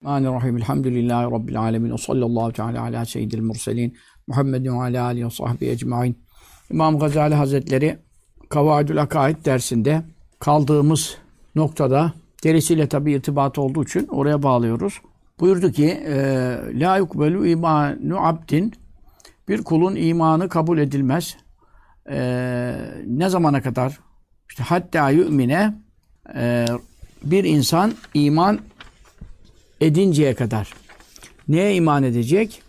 Bismillahirrahmanirrahim. Elhamdülillahi Rabbil alemin. Ve sallallahu teala ala seyyidil murselin. Muhammedin ve ala alihi ve sahbihi ecmain. İmam Gazali Hazretleri Kavaidül Akaid dersinde kaldığımız noktada derisiyle tabi irtibatı olduğu için oraya bağlıyoruz. Buyurdu ki la yukbelu imanu abdin, bir kulun imanı kabul edilmez. Ne zamana kadar? İşte hatta yu'mine, bir insan iman edinceye kadar. Neye iman edecek?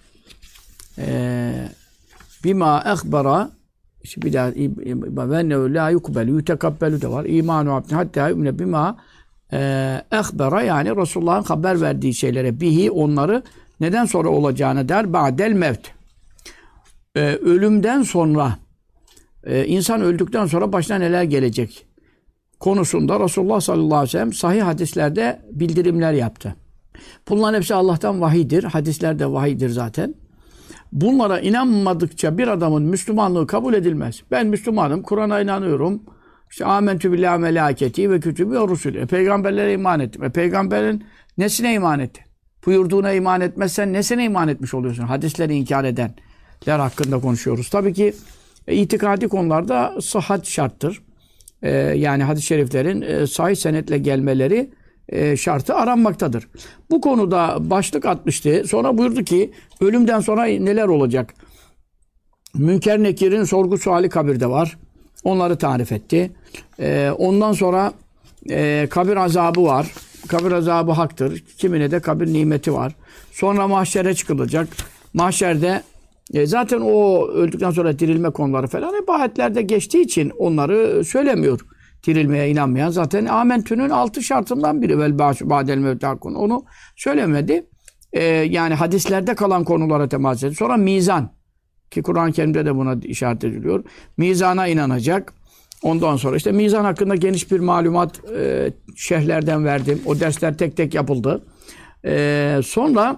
Bima ehbara, işte bir daha ve ne la yukbelu yutekabbelu de var. İmanu abdin hatta yu'mine bima ehbara, yani Resulullah'ın haber verdiği şeylere, bihi, onları neden sonra olacağını der. Ba'del mevt. Ölümden sonra, insan öldükten sonra başına neler gelecek konusunda Resulullah sallallahu aleyhi ve sellem sahih hadislerde bildirimler yaptı. Bunların hepsi Allah'tan vahiydir. Hadisler de vahiydir zaten. Bunlara inanmadıkça bir adamın Müslümanlığı kabul edilmez. Ben Müslümanım, Kur'an'a inanıyorum. İşte amentü billahi melâketi ve kütübü ve rusulü. Peygamberlere iman ettim. Peygamberin nesine iman ettin? Buyurduğuna iman etmezsen nesine iman etmiş oluyorsun? Hadisleri inkar edenler hakkında konuşuyoruz. Tabii ki itikadi konularda sıhhat şarttır. Yani hadis-i şeriflerin sahih senetle gelmeleri şartı aranmaktadır. Bu konuda başlık atmıştı. Sonra buyurdu ki ölümden sonra neler olacak? Münker Nekir'in sorgu suali kabirde var. Onları tarif etti. Ondan sonra kabir azabı var. Kabir azabı haktır. Kimine de kabir nimeti var. Sonra mahşere çıkılacak. Mahşerde zaten o öldükten sonra dirilme konuları falan hep ayetlerde geçtiği için onları söylemiyor. Dirilmeye inanmayan zaten amentünün 6 şartından biri. Vel ba'del mevt hakkun. Onu söylemedi. Yani hadislerde kalan konulara temas etti. Sonra mizan. Ki Kur'an-ı Kerim'de de buna işaret ediliyor. Mizana inanacak. Ondan sonra işte mizan hakkında geniş bir malumat şeyhlerden verdim. O dersler tek tek yapıldı. Sonra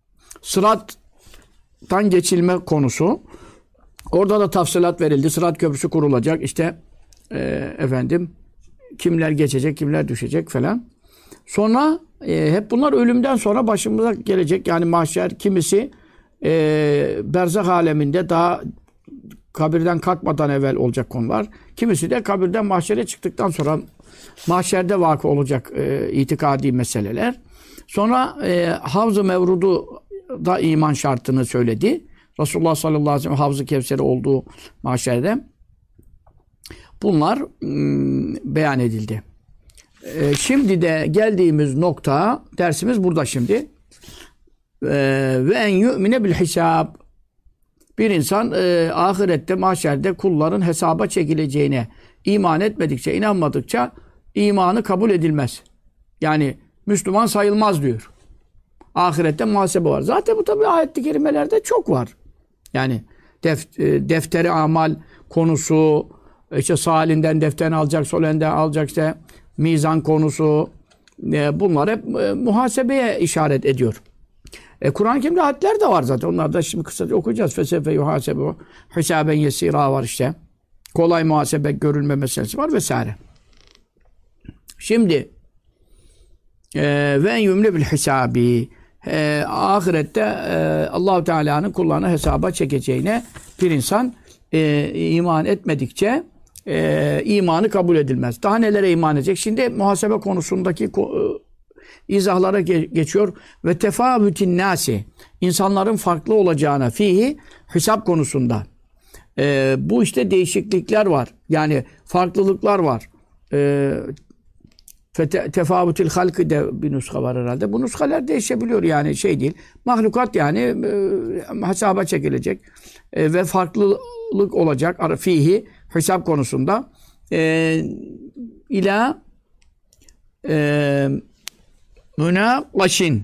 sırattan geçilme konusu. Orada da tafsilat verildi. Sırat köprüsü kurulacak. İşte kimler geçecek, kimler düşecek falan. Sonra hep bunlar ölümden sonra başımıza gelecek. Yani mahşer, kimisi berzah aleminde daha kabirden kalkmadan evvel olacak konular. Kimisi de kabirden mahşere çıktıktan sonra mahşerde vakı olacak itikadi meseleler. Sonra Havz-ı Mevrudu da iman şartını söyledi. Resulullah sallallahu aleyhi ve sellem Havz-ı Kevser'i olduğu mahşerde. Bunlar beyan edildi. Şimdi de geldiğimiz nokta, dersimiz burada şimdi. Ve en yu'mine bil hisab. Bir insan ahirette, mahşerde kulların hesaba çekileceğine iman etmedikçe, inanmadıkça imanı kabul edilmez. Yani Müslüman sayılmaz diyor. Ahirette muhasebe var. Zaten bu tabi ayet-i kerimelerde çok var. Yani defteri amal konusu, işte sağ elinden defterini alacak, sol elinden alacak, işte mizan konusu, bunlar hep muhasebeye işaret ediyor. Kur'an-ı Kerim'de ayetler de var zaten. Onlar da şimdi kısaca okuyacağız. Fesefe yuhasebu hisaben yesira var işte. Kolay muhasebe görülme meselesi var vesaire. Şimdi ve en yumne bil hisabi, ahirette Allah-u Teala'nın kullarını hesaba çekeceğine bir insan iman etmedikçe imanı kabul edilmez. Daha nelere iman edecek? Şimdi muhasebe konusundaki izahlara geçiyor. Ve tefavütin nasi, insanların farklı olacağına fihi, hesap konusunda. Bu işte değişiklikler var. Yani farklılıklar var. Tefavütül halkı de bir nuska var herhalde. Bu nuskalar değişebiliyor, yani şey değil. Mahlukat yani hesaba çekilecek. Ve farklılık olacak fihi, hesap konusunda. İla münakaşin,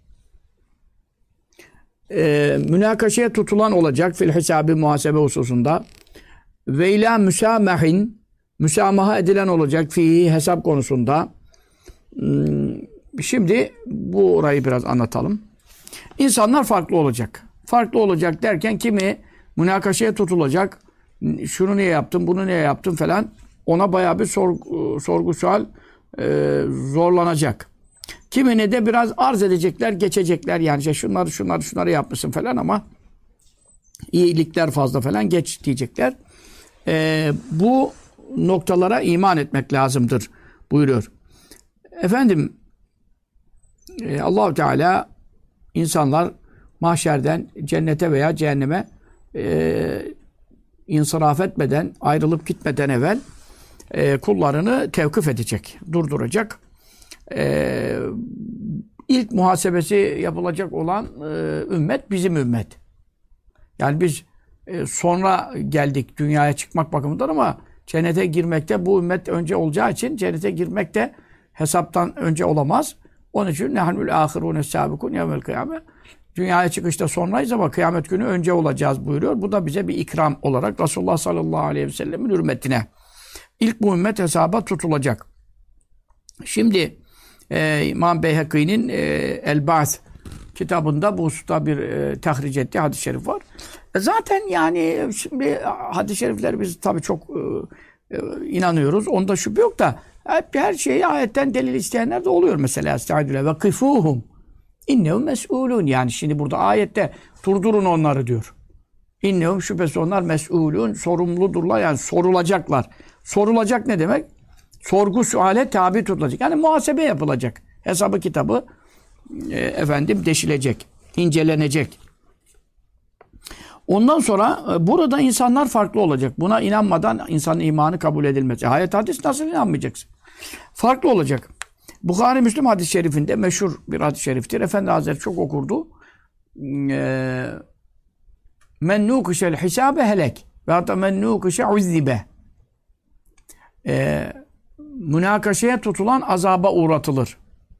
münakaşaya tutulan olacak fil hesabı, muhasebe hususunda. Ve ila müsamahin, müsamaha edilen olacak fihi, hesap konusunda. Şimdi bu orayı biraz anlatalım. İnsanlar farklı olacak. Farklı olacak derken kimi münakaşaya tutulacak. Şunu niye yaptın, bunu niye yaptın falan. Ona bayağı bir sorgu sual zorlanacak. Kimini de biraz arz edecekler, geçecekler. Yani işte şunları yapmışsın falan ama iyilikler fazla falan geç diyecekler. Bu noktalara iman etmek lazımdır buyuruyor. Efendim Allah-u Teala insanlar mahşerden cennete veya cehenneme insiraf etmeden, ayrılıp gitmeden evvel kullarını tevkif edecek, durduracak. İlk muhasebesi yapılacak olan ümmet bizim ümmet. Yani biz sonra geldik dünyaya çıkmak bakımından ama cennete girmekte bu ümmet önce olacağı için cennete girmek de hesaptan önce olamaz. Onun için nehnul ahirûne sâbikûn yevmel kıyâme. Dünyaya çıkışta sonrayız ama kıyamet günü önce olacağız buyuruyor. Bu da bize bir ikram olarak Resulullah sallallahu aleyhi ve sellemin hürmetine. İlk bu ümmet hesaba tutulacak. Şimdi İmam Beyhaki'nin El-Ba'th kitabında bu hususta bir tahric ettiği hadis-i şerif var. Zaten yani şimdi hadis-i şerifler biz tabii çok inanıyoruz. Onda şüphe yok da hep her şeyi ayetten delil isteyenler de oluyor mesela. Estağfirullah ve kıfuhum innehum mes'ulun. Yani şimdi burada ayette durdurun onları diyor. İnnehum şüphesiz onlar mes'ulun, sorumludurlar yani sorulacaklar. Sorulacak ne demek? Sorgu suale tabi tutulacak. Yani muhasebe yapılacak. Hesabı kitabı deşilecek, incelenecek. Ondan sonra burada insanlar farklı olacak. Buna inanmadan insanın imanı kabul edilmez. Ayet hadis nasıl inanmayacaksın? Farklı olacak. Bukhari Müslim hadis-i şerifinde meşhur bir hadis-i şeriftir. Efendi Hazretleri çok okurdu. Men nukişel hisabe helek ve hatta men nukişe uzzibe. Münakaşaya tutulan azaba uğratılır.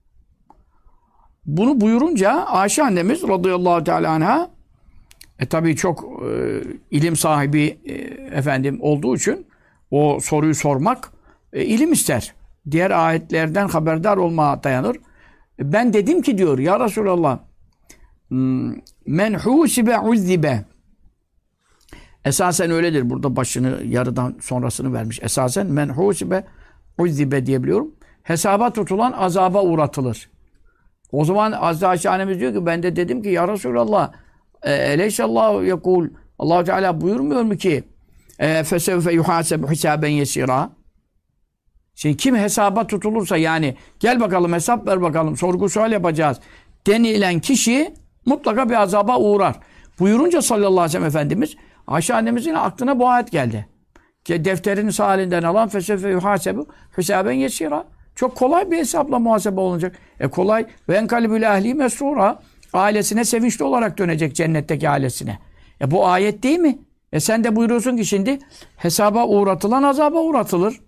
Bunu buyurunca Ayşe annemiz radıyallahu teala anha tabii çok ilim sahibi olduğu için o soruyu sormak ilim ister. Diğer ayetlerden haberdar olmaya dayanır. Ben dedim ki diyor ya Resulallah men husibe uzzibe. Esasen öyledir. Burada başını yarıdan sonrasını vermiş. Esasen men husibe uzzibe diyebiliyorum. Hesaba tutulan azaba uğratılır. O zaman Hazreti Ayşe annemiz diyor ki ben de dedim ki ya Resulallah eleyşallahu yekul Allah-u Teala buyurmuyor mu ki fesevfe yuhasebu hisaben yesira. Şimdi kim hesaba tutulursa yani gel bakalım hesap ver bakalım sorgu sual yapacağız denilen kişi mutlaka bir azaba uğrar. Buyurunca sallallahu aleyhi ve sellem Efendimiz Ayşe annemizin aklına bu ayet geldi. Ki defterini sağ elinden alan fesevfe yuhasebu hisaben yesira. Çok kolay bir hesapla muhasebe olacak. Kolay. Ve enkalibül ehli mesrura. Ailesine sevinçli olarak dönecek cennetteki ailesine. Bu ayet değil mi? Sen de buyuruyorsun ki şimdi hesaba uğratılan azaba uğratılır.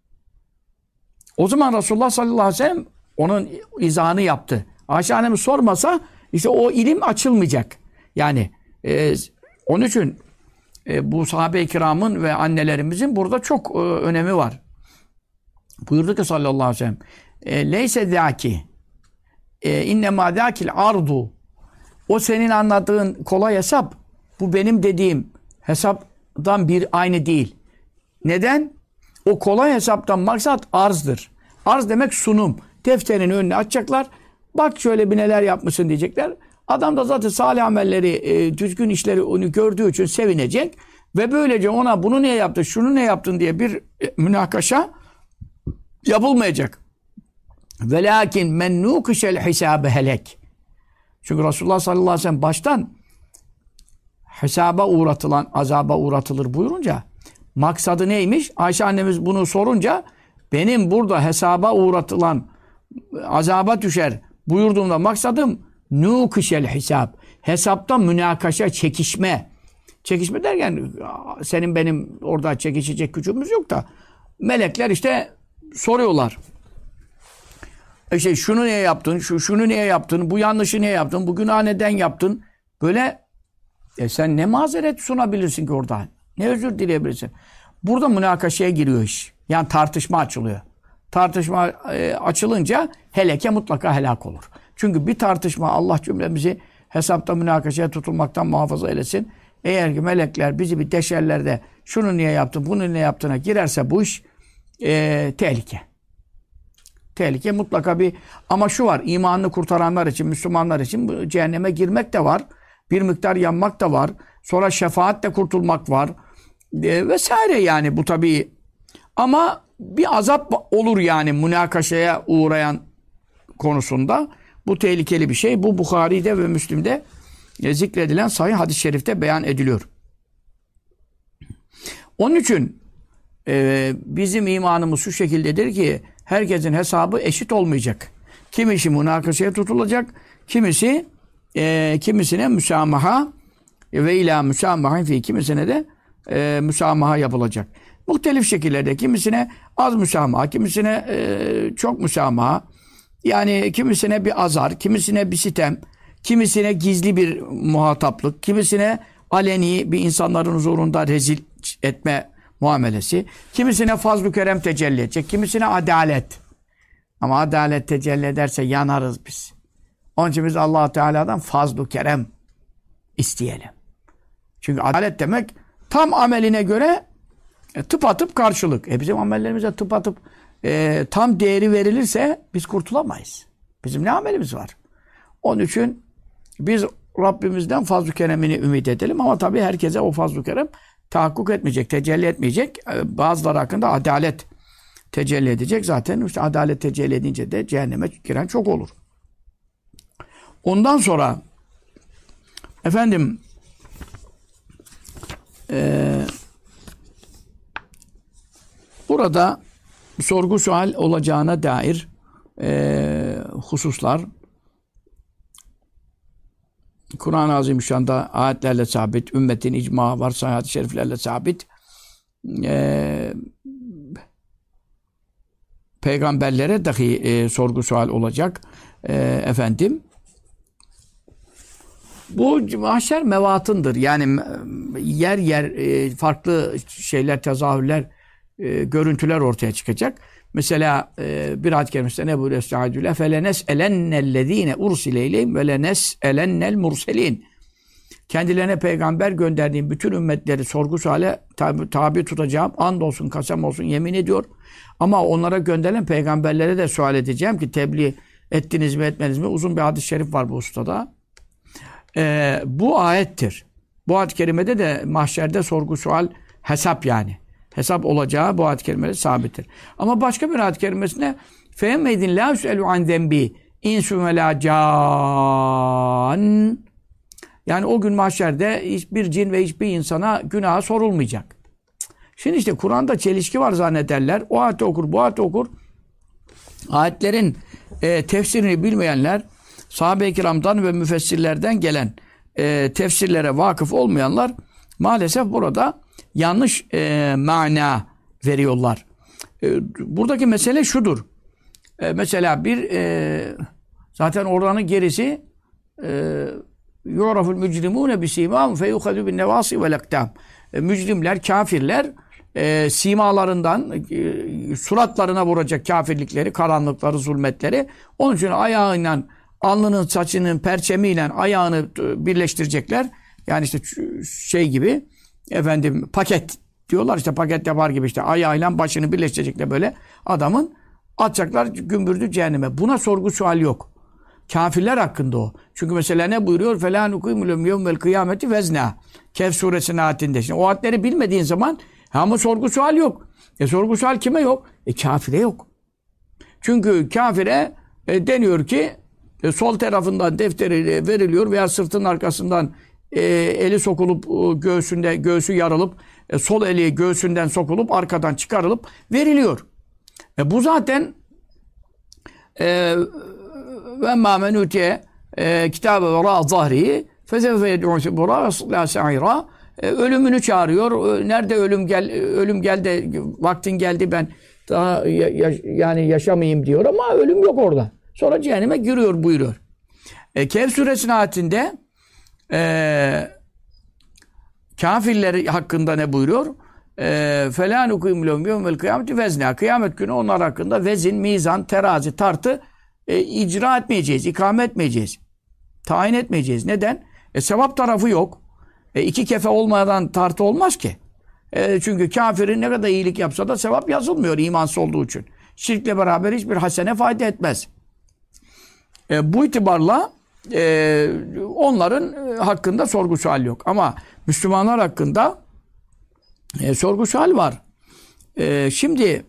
O zaman Resulullah sallallahu aleyhi ve sellem onun izahını yaptı. Ayşe annemiz sormasa işte o ilim açılmayacak. Yani onun için bu sahabe-i kiramın ve annelerimizin burada çok önemi var. Buyurdu ki sallallahu aleyhi ve sellem leyse zâki innemâ zâkil ardu. O senin anladığın kolay hesap. Bu benim dediğim hesaptan bir aynı değil. Neden? O kolay hesaptan maksat arzdır. Arz demek sunum. Defterin önüne açacaklar. Bak şöyle bir neler yapmışsın diyecekler. Adam da zaten salih amelleri, düzgün işleri onu gördüğü için sevinecek. Ve böylece ona bunu niye yaptın, şunu ne yaptın diye bir münakaşa yapılmayacak. Velakin men nukişel hisabe helek. Çünkü Resulullah sallallahu aleyhi ve sellem baştan hesaba uğratılan, azaba uğratılır buyurunca maksadı neymiş? Ayşe annemiz bunu sorunca benim burada hesaba uğratılan azaba düşer buyurduğumda maksadım nukişel hisab. Hesapta münakaşa, çekişme. Çekişme derken senin benim orada çekişecek gücümüz yok da melekler işte soruyorlar. İşte şunu niye yaptın, şunu niye yaptın, bu yanlışı niye yaptın, bu günah neden yaptın? Böyle sen ne mazeret sunabilirsin ki orada? Ne özür dileyebilirsin? Burada münakaşaya giriyor iş. Yani tartışma açılıyor. Tartışma açılınca heleke mutlaka helak olur. Çünkü bir tartışma Allah cümlemizi hesapta münakaşaya tutulmaktan muhafaza eylesin. Eğer ki melekler bizi bir deşerler de şunu niye yaptın, bunu niye yaptığına girerse bu iş tehlike. Tehlike mutlaka bir, ama şu var, imanını kurtaranlar için, Müslümanlar için bu cehenneme girmek de var. Bir miktar yanmak da var. Sonra şefaatle kurtulmak var. Vesaire yani bu tabii. Ama bir azap olur yani münakaşaya uğrayan konusunda. Bu tehlikeli bir şey. Bu Bukhari'de ve Müslim'de zikredilen sahih hadis-i şerifte beyan ediliyor. Onun için bizim imanımız şu şekildedir ki herkesin hesabı eşit olmayacak. Kimisi münakaşaya tutulacak, kimisine müsamaha ve ila müsamaha fi, kimisine de müsamaha yapılacak. Muhtelif şekillerde, kimisine az müsamaha, kimisine çok müsamaha, yani kimisine bir azar, kimisine bir sitem, kimisine gizli bir muhataplık, kimisine aleni bir insanların huzurunda rezil etme muamelesi, kimisine fazl-ı kerem tecelli edecek, kimisine adalet. Ama adalet tecelli ederse yanarız biz. Onun için biz Allah-u Teala'dan fazl-ı kerem isteyelim. Çünkü adalet demek tam ameline göre tıpatıp karşılık. Bizim amellerimize tıpatıp tam değeri verilirse biz kurtulamayız. Bizim ne amelimiz var? Onun için biz Rabbimizden fazl-ı keremini ümit edelim ama tabii herkese o fazl-ı kerem tahakkuk etmeyecek, tecelli etmeyecek. Bazıları hakkında adalet tecelli edecek. Zaten işte adalet tecelli edince de cehenneme giren çok olur. Ondan sonra efendim burada sorgu sual olacağına dair hususlar Kur'an-ı Azimüşşan'da ayetlerle sabit, ümmetin icma var, hadis-i şeriflerle sabit. Peygamberlere dahi sorgu sual olacak. Efendim. Bu mahşer mevatındır. Yani yer yer farklı şeyler, tezahürler, görüntüler ortaya çıkacak. Mesela bir ayet-i kerimesinde ne buyuruyor? Estağfirullah. فَلَنَسْأَلَنَّ ursile ileyhim ve lenes'elennel murselin. Kendilerine peygamber gönderdiğim bütün ümmetleri sorgu suale tabi tutacağım. Andolsun, kasem olsun, yemin ediyor. Ama onlara gönderilen peygamberlere de sual edeceğim ki tebliğ ettiniz mi, etmediniz mi? Uzun bir hadis-i şerif var bu ustada. Bu ayettir. Bu ayet-i kerimede de mahşerde sorgu sual, hesap yani. Hesap olacağı bu ayet-i kerimede sabittir. Ama başka bir ayet-i kerimesinde فَيَمَّيْدٍ لَا يُسْأَلُ عَنْ ذَنْبِي اِنْسُ وَلَا can. Yani o gün mahşerde hiçbir cin ve hiçbir insana günahı sorulmayacak. Şimdi işte Kur'an'da çelişki var zannederler. O ayeti okur, bu ayeti okur. Ayetlerin tefsirini bilmeyenler, sahabe-i kiramdan ve müfessirlerden gelen tefsirlere vakıf olmayanlar maalesef burada yanlış mana veriyorlar. Buradaki mesele şudur. Mesela bir zaten oranın gerisi yu'raful mücrimûne bisîmâhum feyukhadû bin nevâsi vel akdâm. Mücrimler, kafirler simalarından suratlarına vuracak kafirlikleri, karanlıkları, zulmetleri. Onun için ayağıyla, alnının, saçının, perçemiyle ayağını birleştirecekler. Yani işte şey gibi, efendim paket diyorlar, işte paket yapar gibi, işte ayağıyla başını birleştirecekler böyle adamın, atacaklar gümbürdü cehenneme. Buna sorgu sual yok. Kafirler hakkında o. Çünkü mesela ne buyuruyor? فَلَا نُقِيمُ لَهُمْ يَوْمَ الْقِيَامَةِ وَزْنًا. Kehf suresinin ayetinde. Şimdi o ayetleri bilmediğin zaman ama sorgu sual yok. Sorgu sual kime yok? Kafire yok. Çünkü kafire deniyor ki sol tarafından defteri veriliyor veya sırtının arkasından eli sokulup göğsü yarılıp sol eli göğsünden sokulup arkadan çıkarılıp veriliyor. Bu zaten ve mâ men utiye kitâbe verâ zahrihi fesevfe yed'û subûrâ ve sıllâ sa'îrâ. Ölümünü çağırıyor. Nerede ölüm geldi, vaktin geldi, ben daha yani yaşamayayım diyor ama ölüm yok orada. Sonra cehenneme giriyor buyuruyor. Kehf suresinin ayetinde kafirleri hakkında ne buyuruyor? فَلَا نُقِيمُ لَهُمْ يَوْمَ الْقِيَامَةِ وَزْنًا. Kıyamet günü onlar hakkında vezin, mizan, terazi, tartı icra etmeyeceğiz, ikame etmeyeceğiz. Tayin etmeyeceğiz. Neden? Sevap tarafı yok. İki kefe olmadan tartı olmaz ki. Çünkü kafirin ne kadar iyilik yapsa da sevap yazılmıyor imansız olduğu için. şirkle beraber hiçbir hasene fayda etmez. Bu itibarla onların hakkında sorgu sual yok. Ama Müslümanlar hakkında sorgu sual var. Şimdi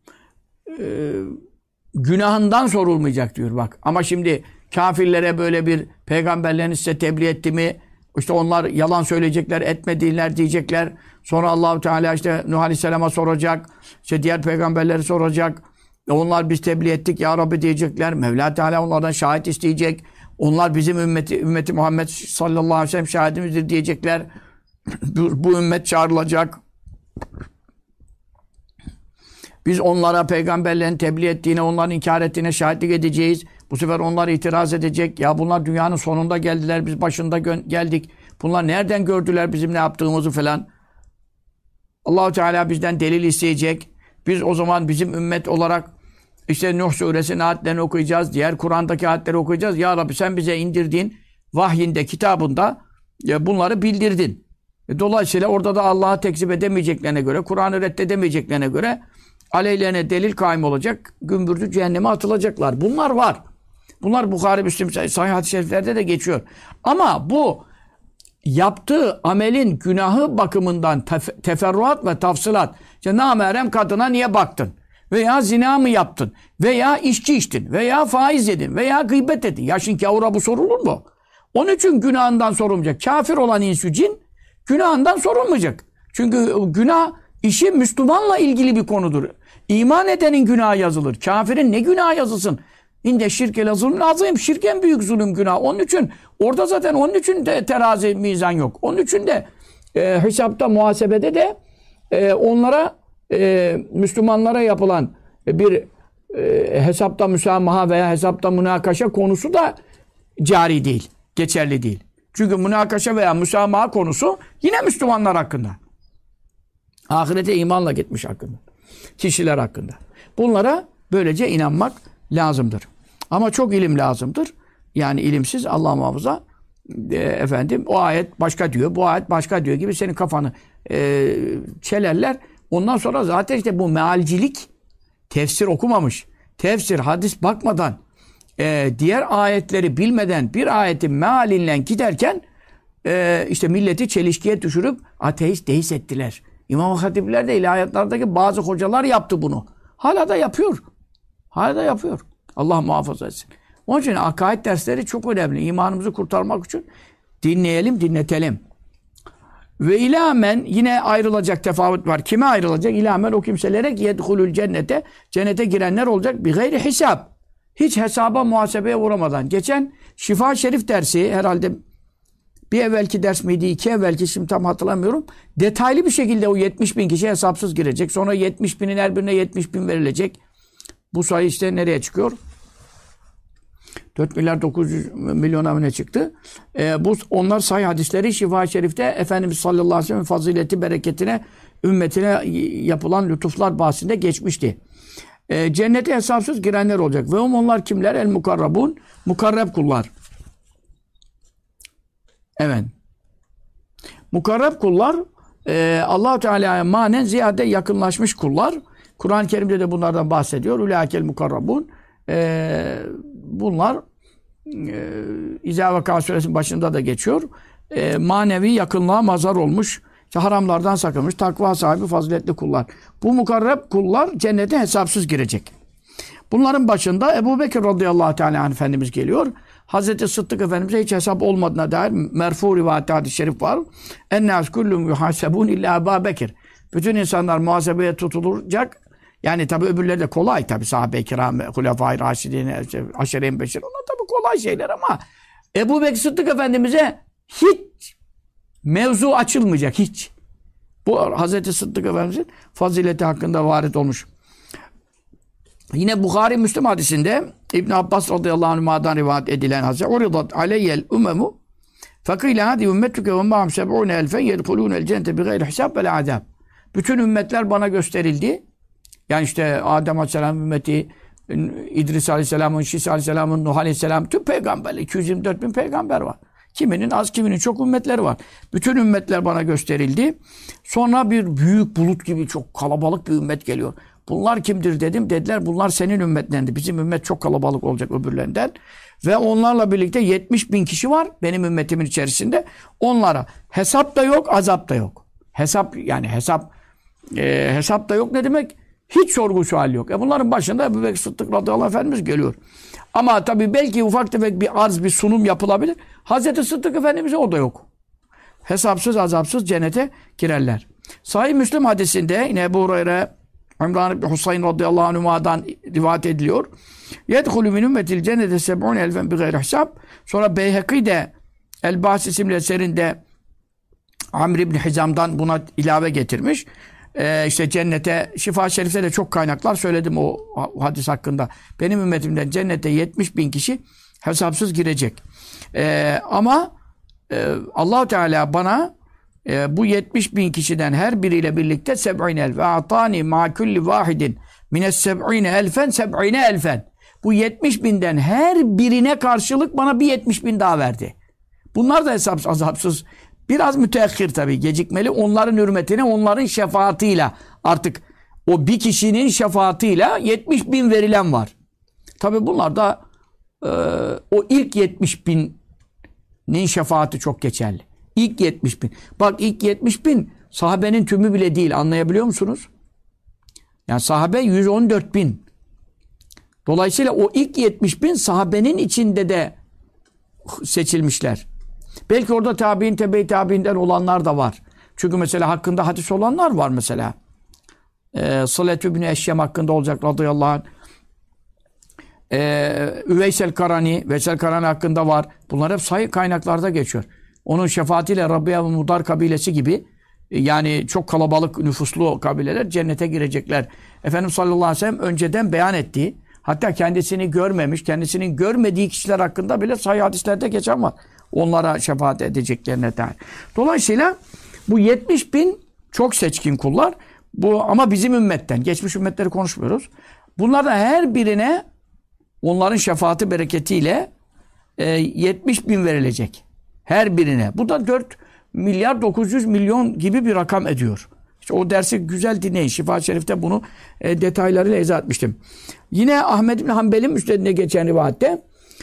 günahından sorulmayacak diyor bak. Ama şimdi kafirlere böyle bir peygamberleriniz size tebliğ etti mi? İşte onlar yalan söyleyecekler, etmediler diyecekler. Sonra Allahu Teala işte Nuh Aleyhisselam'a soracak. İşte diğer peygamberleri soracak. Onlar biz tebliğ ettik ya Rabbi diyecekler. Mevla Teala onlardan şahit isteyecek. Onlar bizim ümmeti Muhammed sallallahu aleyhi ve sellem şahidimizdir diyecekler. Bu ümmet çağrılacak. Biz onlara peygamberlerin tebliğ ettiğine, onların inkar ettiğine şahitlik edeceğiz. Bu sefer onlar itiraz edecek. Ya bunlar dünyanın sonunda geldiler, biz başında geldik. Bunlar nereden gördüler bizim ne yaptığımızı falan. Allah-u Teala bizden delil isteyecek. Biz o zaman bizim ümmet olarak işte Nuh suresinin ayetlerini okuyacağız. Diğer Kur'an'daki ayetleri okuyacağız. Ya Rabbi sen bize indirdiğin vahyinde, kitabında bunları bildirdin. Dolayısıyla orada da Allah'a tekzip edemeyeceklerine göre, Kur'an'ı reddedemeyeceklerine göre aleyhlerine delil kaim olacak. Gümbürdü cehenneme atılacaklar. Bunlar var. Bunlar Bukhari, Müslim, Sahih hadis-i şeriflerde de geçiyor. Ama bu yaptığı amelin günahı bakımından teferruat ve tafsilat. İşte namerem kadına niye baktın? Veya zina mı yaptın? Veya içki içtin? Veya faiz yedin? Veya gıybet ettin? Ya şimdi gavura bu sorulur mu? Onun için günahından sorulmayacak. Kafir olan insü cin günahından sorulmayacak. Çünkü günah işi Müslümanla ilgili bir konudur. İman edenin günahı yazılır. Kafirin ne günah yazılsın? İnde şirkel zulmün azim. Şirk en büyük zulüm günah. Onun için orada zaten onun için de terazi mizan yok. Onun için de hesapta, muhasebede de onlara Müslümanlara yapılan bir hesapta müsamaha veya hesapta münakaşa konusu da cari değil. Geçerli değil. Çünkü münakaşa veya müsamaha konusu yine Müslümanlar hakkında. Ahirete imanla gitmiş hakkında. Kişiler hakkında. Bunlara böylece inanmak lazımdır. Ama çok ilim lazımdır. Yani ilimsiz Allah muhafaza o ayet başka diyor, bu ayet başka diyor gibi senin kafanı çelerler. Ondan sonra zaten işte bu mealcilik, tefsir okumamış, tefsir, hadis bakmadan, diğer ayetleri bilmeden bir ayetin mealinden giderken işte milleti çelişkiye düşürüp ateist, deist ettiler. İmam Hatipler de ilahiyatlardaki bazı hocalar yaptı bunu. Hala da yapıyor. Hala da yapıyor. Allah muhafaza etsin. Onun için akaid dersleri çok önemli. İmanımızı kurtarmak için dinleyelim, dinletelim. Ve ilamen yine ayrılacak tefavut var. Kime ayrılacak? İlamen o kimselere yedhulul cennete, cennete girenler olacak bi gayri hesap. Hiç hesaba, muhasebeye uğramadan. Geçen Şifa Şerif dersi herhalde bir evvelki ders miydi, iki evvelki şimdi tam hatırlamıyorum. Detaylı bir şekilde o 70 bin kişi hesapsız girecek. Sonra 70 binin her birine 70 bin verilecek. Bu sayı işte nereye çıkıyor? 4 milyar 900 milyona mı ne çıktı? Onlar sahih hadisleri Şifa-i Şerif'te Efendimiz sallallahu aleyhi ve sellem fazileti, bereketine, ümmetine yapılan lütuflar bahsinde geçmişti. Cennete hesapsız girenler olacak. Ve onlar kimler? El mukarrabun. Mukarreb kullar. Evet. Mukarreb kullar Allah-u Teala'ya manen ziyade yakınlaşmış kullar. Kur'an-ı Kerim'de de bunlardan bahsediyor. Ulakel mukarrabun. Bunlar İzâ Vekâ suresinin başında da geçiyor. Manevi yakınlığa mazhar olmuş, işte haramlardan sakınmış, takva sahibi faziletli kullar. Bu mukarreb kullar cennete hesapsız girecek. Bunların başında Ebu Bekir radıyallahu teala anh Efendimiz geliyor. Hazreti Sıddık Efendimiz'e hiç hesap olmadığına dair merfu rivayet hadis-i şerif var. Ennâs kullum yuhasebûn illa Ebu Bekir. Bütün insanlar muhasebeye tutulacak. Yani tabi öbürleri de kolay tabi. Sahabe-i kiram, Hulefâ-i Raşidîn, Aşere-i Beşir. Onlar tabi kolay şeyler ama Ebu Bekir Sıddık Efendimiz'e hiç mevzu açılmayacak. Hiç. Bu Hazreti Sıddık Efendimiz'in fazileti hakkında varit olmuş. Yine Bukhari Müslim hadisinde İbn Abbas radıyallahu anh'dan rivayet edilen hadise uridat aleyyel umemu fakile hadi ümmetuke ve ma'am seb'une elfen yedhulûnel cennete bi gayri hisab vel azab. Bütün ümmetler bana gösterildi. Yani işte Adem Aleyhisselam ümmeti, İdris Aleyhisselam'ın, Şis Aleyhisselam'ın, Nuh Aleyhisselam, tüm peygamberler, 224 bin peygamber var. Kiminin az, kiminin çok ümmetleri var. Bütün ümmetler bana gösterildi. Sonra bir büyük bulut gibi çok kalabalık bir ümmet geliyor. Bunlar kimdir dedim. Dediler bunlar senin ümmetindendi. Bizim ümmet çok kalabalık olacak öbürlerinden. Ve onlarla birlikte 70 bin kişi var benim ümmetimin içerisinde. Onlara hesap da yok, azap da yok. Hesap da yok ne demek? Hiç sorgu sual yok. Bunların başında Ebu Bekir Sıddık radıyallahu anh Efendimiz geliyor. Ama tabii belki ufak tefek bir arz, bir sunum yapılabilir. Hazreti Sıddık Efendimiz'e o da yok. Hesapsız, azapsız cennete girerler. Sahih Müslim hadisinde yine Ebu Hureyre, İmran ibn Husayn radıyallahu anhuma'dan rivayet ediliyor. Yedhulü min ümmetil cennete seb'un elfen bi gayri hesab. Sonra Beyhekî de El-Bâs isimli eserinde Amr ibn Hizam'dan buna ilave getirmiş. İşte cennete, Şifa-i Şerif'te de çok kaynaklar söyledim o hadis hakkında. Benim ümmetimden cennete 70 bin kişi hesapsız girecek. Ama Allah-u Teala bana bu 70 bin kişiden her biriyle birlikte seb'ine elf ve atani ma kulli vahidin mines seb'ine elfen seb'ine elfen. Bu 70 binden her birine karşılık bana bir 70 bin daha verdi. Bunlar da hesapsız, azapsız. Biraz müteahhir tabii, gecikmeli. Onların hürmetine, onların şefaatiyle artık o bir kişinin şefaatiyle 70 bin verilen var. Tabii bunlar da o ilk 70 binin şefaati çok geçerli. İlk 70 bin. Bak ilk 70 bin sahabenin tümü bile değil. Anlayabiliyor musunuz? Yani sahabe 114 bin. Dolayısıyla o ilk 70 bin sahabenin içinde de seçilmişler. Belki orada tabi'in, tebe-i tabi'inden olanlar da var. Çünkü mesela hakkında hadis olanlar var mesela. Sılet-ü ibn Eşyem hakkında olacak radıyallahu anh. Üveysel Karani, Veysel Karani hakkında var. Bunlar hep sahih kaynaklarda geçiyor. Onun şefaatiyle Rabbiye ve Mudar kabilesi gibi yani çok kalabalık nüfuslu kabileler cennete girecekler. Efendimiz sallallahu aleyhi ve sellem önceden beyan ettiği, hatta kendisini görmemiş, kendisinin görmediği kişiler hakkında bile sahih hadislerde geçen var. Onlara şefaat edeceklerine dair. Dolayısıyla bu 70 bin çok seçkin kullar. Bu ama bizim ümmetten, geçmiş ümmetleri konuşmuyoruz. Bunlardan her birine onların şefaati bereketiyle 70 bin verilecek. Her birine. Bu da 4 milyar 900 milyon gibi bir rakam ediyor. İşte o dersi güzel dinleyin. Şifa-i Şerif'te bunu detaylarıyla izah etmiştim. Yine Ahmed bin Hanbel'in müstedine geçen rivayette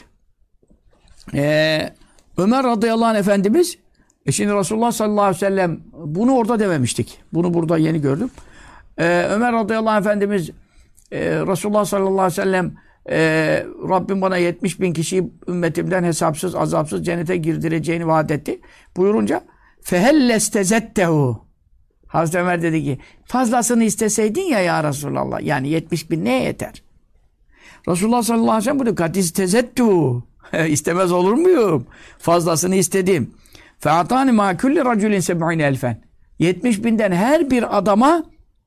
Ömer radıyallahu anh Efendimiz şimdi Resulullah sallallahu aleyhi ve sellem bunu orada dememiştik. Bunu burada yeni gördüm. Ömer radıyallahu anh Efendimiz Resulullah sallallahu aleyhi ve sellem Rabbim bana 70 bin kişiyi ümmetimden hesapsız, azapsız cennete girdireceğini vaat etti. Buyurunca fehellestezettehu. Hazreti Ömer dedi ki fazlasını isteseydin ya Resulallah. Yani 70 bin neye yeter? Resulullah sallallahu aleyhi ve sellem buyuruyor. Kadistezettu. İstemez olur muyum? Fazlasını istedim. Fe'atani ma kulli raculin seb'ine elfen. 70 binden her bir adama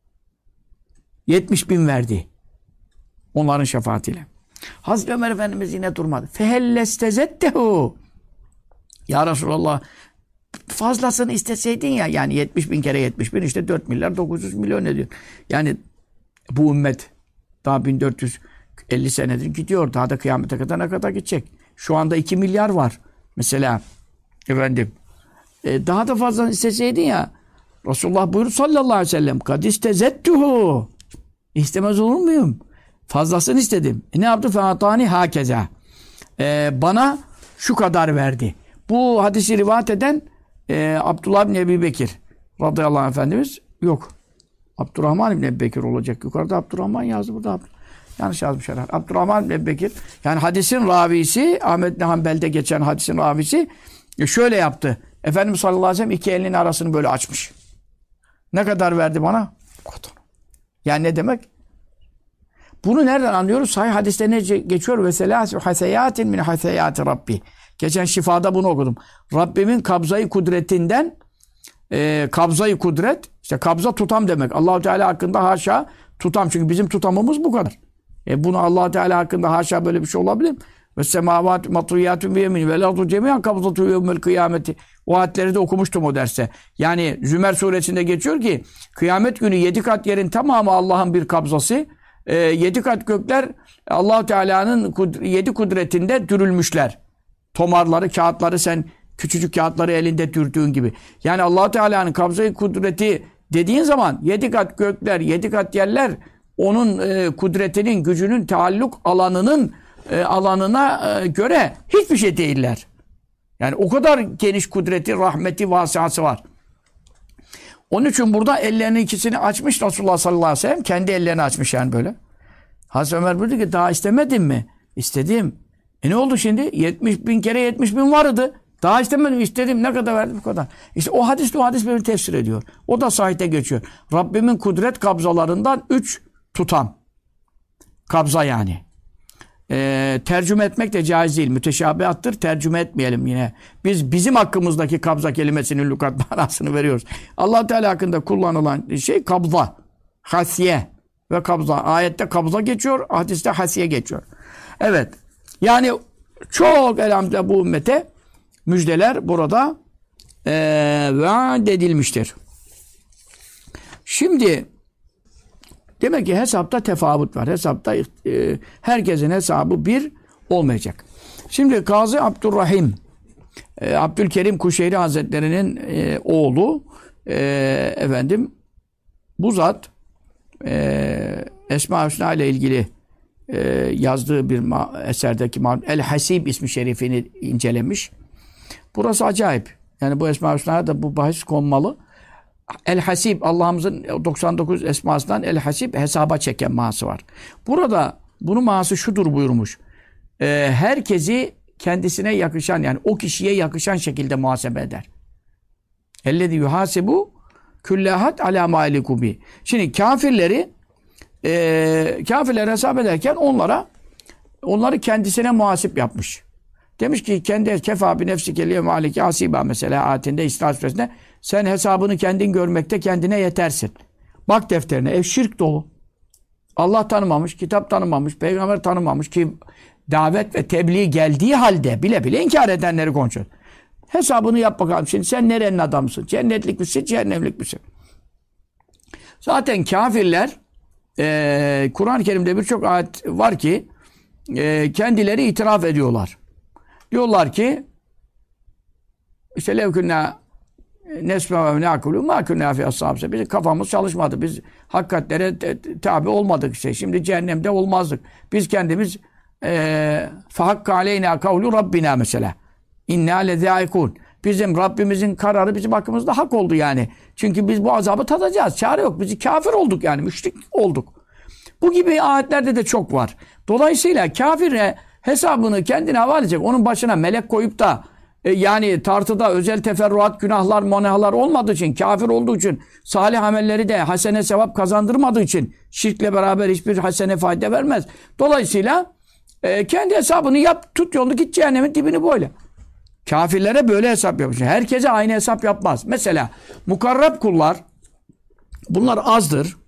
70 bin verdi. Onların şefaatiyle. Hazreti Ömer Efendimiz yine durmadı. Fehellestezettehu. Ya Resulallah fazlasını isteseydin ya. Yani 70 bin kere 70 bin işte 4 milyar 900 milyon ediyor. Yani bu ümmet daha 1450 senedir gidiyor. Daha da kıyamete kadar ne kadar gidecek? Şu anda 2 milyar var. Mesela efendim daha da fazla isteseydin ya. Resulullah buyurdu sallallahu aleyhi ve sellem kadistezettuhu. İstemez olur muyum? Fazlasını istedim. Ne yaptı? Fe'atani hakeza. Bana şu kadar verdi. Bu hadisi rivayet eden Abdullah bin Ebi Bekir radıyallahu anh Efendimiz yok. Abdurrahman bin Ebi Bekir olacak. Yukarıda Abdurrahman yazdı. Burada yanlış yazmış herhalde. Abdurrahman bin Ebi Bekir. Yani hadisin ravisi, Ahmed bin Hanbel'de geçen hadisin ravisi şöyle yaptı. Efendimiz sallallahu aleyhi ve sellem iki elinin arasını böyle açmış. Ne kadar verdi bana? Bu kadar. Yani ne demek? Bunu nereden anlıyoruz? Sahih hadiste ne geçiyor? Ve selâsü haseyatin min haseyâti Rabbi. Geçen şifada bunu okudum. Rabbimin kabzayı kudretinden kabzayı kudret, işte kabza tutam demek. Allah-u Teala hakkında haşa tutam. Çünkü bizim tutamımız bu kadar. Bunu Allah-u Teala hakkında haşa böyle bir şey olabilir mi? Ve semâvâtü matûyâtün bi yemin ve lâdû cemî'an kabzatû yevmel kıyameti. O ayetleri de okumuştum o derste. Yani Zümer suresinde geçiyor ki kıyamet günü 7 kat yerin tamamı Allah'ın bir kabzası. 7 kat gökler Allah-u Teala'nın 7 kudretinde dürülmüşler. Tomarları, kağıtları sen küçücük kağıtları elinde dürdüğün gibi. Yani Allah-u Teala'nın kabzayı kudreti dediğin zaman 7 kat gökler, 7 kat yerler onun kudretinin, gücünün, taalluk alanının alanına göre hiçbir şey değiller. Yani o kadar geniş kudreti, rahmeti, vasıası var. Onun için burada ellerinin ikisini açmış Resulullah sallallahu aleyhi ve sellem. Kendi ellerini açmış yani böyle. Hazreti Ömer buyurdu ki daha istemedin mi? İstedim. Ne oldu şimdi? 70 bin kere 70 bin vardı. Daha istemedim. İstedim. Ne kadar verdim? Bu kadar. İşte o hadis böyle tefsir ediyor. O da sahihte geçiyor. Rabbimin kudret kabzalarından 3 tutam. Kabza yani. Tercüme etmek de caiz değil. Müteşabihattır. Tercüme etmeyelim yine. Biz bizim hakkımızdaki kabza kelimesinin lügat manasını veriyoruz. Allah Teala hakkında kullanılan şey kabza. Hasiye ve kabza. Ayette kabza geçiyor. Hadiste hasiye geçiyor. Evet. Yani çok elhamdülillah bu ümmete müjdeler burada vaat edilmiştir. Şimdi demek ki hesapta tefavut var. Hesapta herkesin hesabı bir olmayacak. Şimdi Gazi Abdurrahim Abdülkerim Kuşeyri Hazretleri'nin oğlu bu zat Esma-i Hüsna ile ilgili yazdığı bir eserdeki El Hasib ismi şerifini incelemiş. Burası acayip. Yani bu Esma-i Hüsna'ya da bu bahis konmalı. El Hasib, Allah'ımızın 99 esmasından El Hasib, hesaba çeken manası var. Burada bunun manası şudur buyurmuş. Herkesi kendisine yakışan, yani o kişiye yakışan şekilde muhasebe eder. Ellezî yuhâsibu küllâhat alâ mâ eliku bih. Şimdi kafirleri hesap ederken onları kendisine muhasip yapmış. Demiş ki kendi kefa bi nefsike liye maliki hasiba mesela ayetinde İsra suresinde sen hesabını kendin görmekte kendine yetersin. Bak defterine şirk dolu. Allah tanımamış, kitap tanımamış, peygamber tanımamış ki davet ve tebliğ geldiği halde bile bile inkar edenleri konuşuyor. Hesabını yap bakalım. Şimdi sen nerenin adamısın? Cennetlik misin, cehennemlik misin? Zaten kafirler Kur'an-ı Kerim'de birçok ayet var ki kendileri itiraf ediyorlar. Diyorlar ki işte levkünna nesme ve nâkulû mâ künnâ fî ashâbise. Bizim kafamız çalışmadı. Biz hakikatlere tabi olmadık işte. Şimdi cehennemde olmazdık. Biz kendimiz fehakka aleynâ kavlu rabbina mesela. İnnâ lezâikûn. Bizim Rabbimizin kararı bizim hakkımızda hak oldu yani. Çünkü biz bu azabı tadacağız. Çare yok. Biz kafir olduk yani. Müşrik olduk. Bu gibi ayetlerde de çok var. Dolayısıyla kafire hesabını kendine havale edecek. Onun başına melek koyup da yani tartıda özel teferruat, günahlar, monahlar olmadığı için, kafir olduğu için, salih amelleri de hasene sevap kazandırmadığı için şirkle beraber hiçbir hasene fayda vermez. Dolayısıyla kendi hesabını yap, tut yolunu, git cehennemin dibini böyle. Kafirlere böyle hesap yapmış. Herkese aynı hesap yapmaz. Mesela mukarrab kullar, bunlar azdır.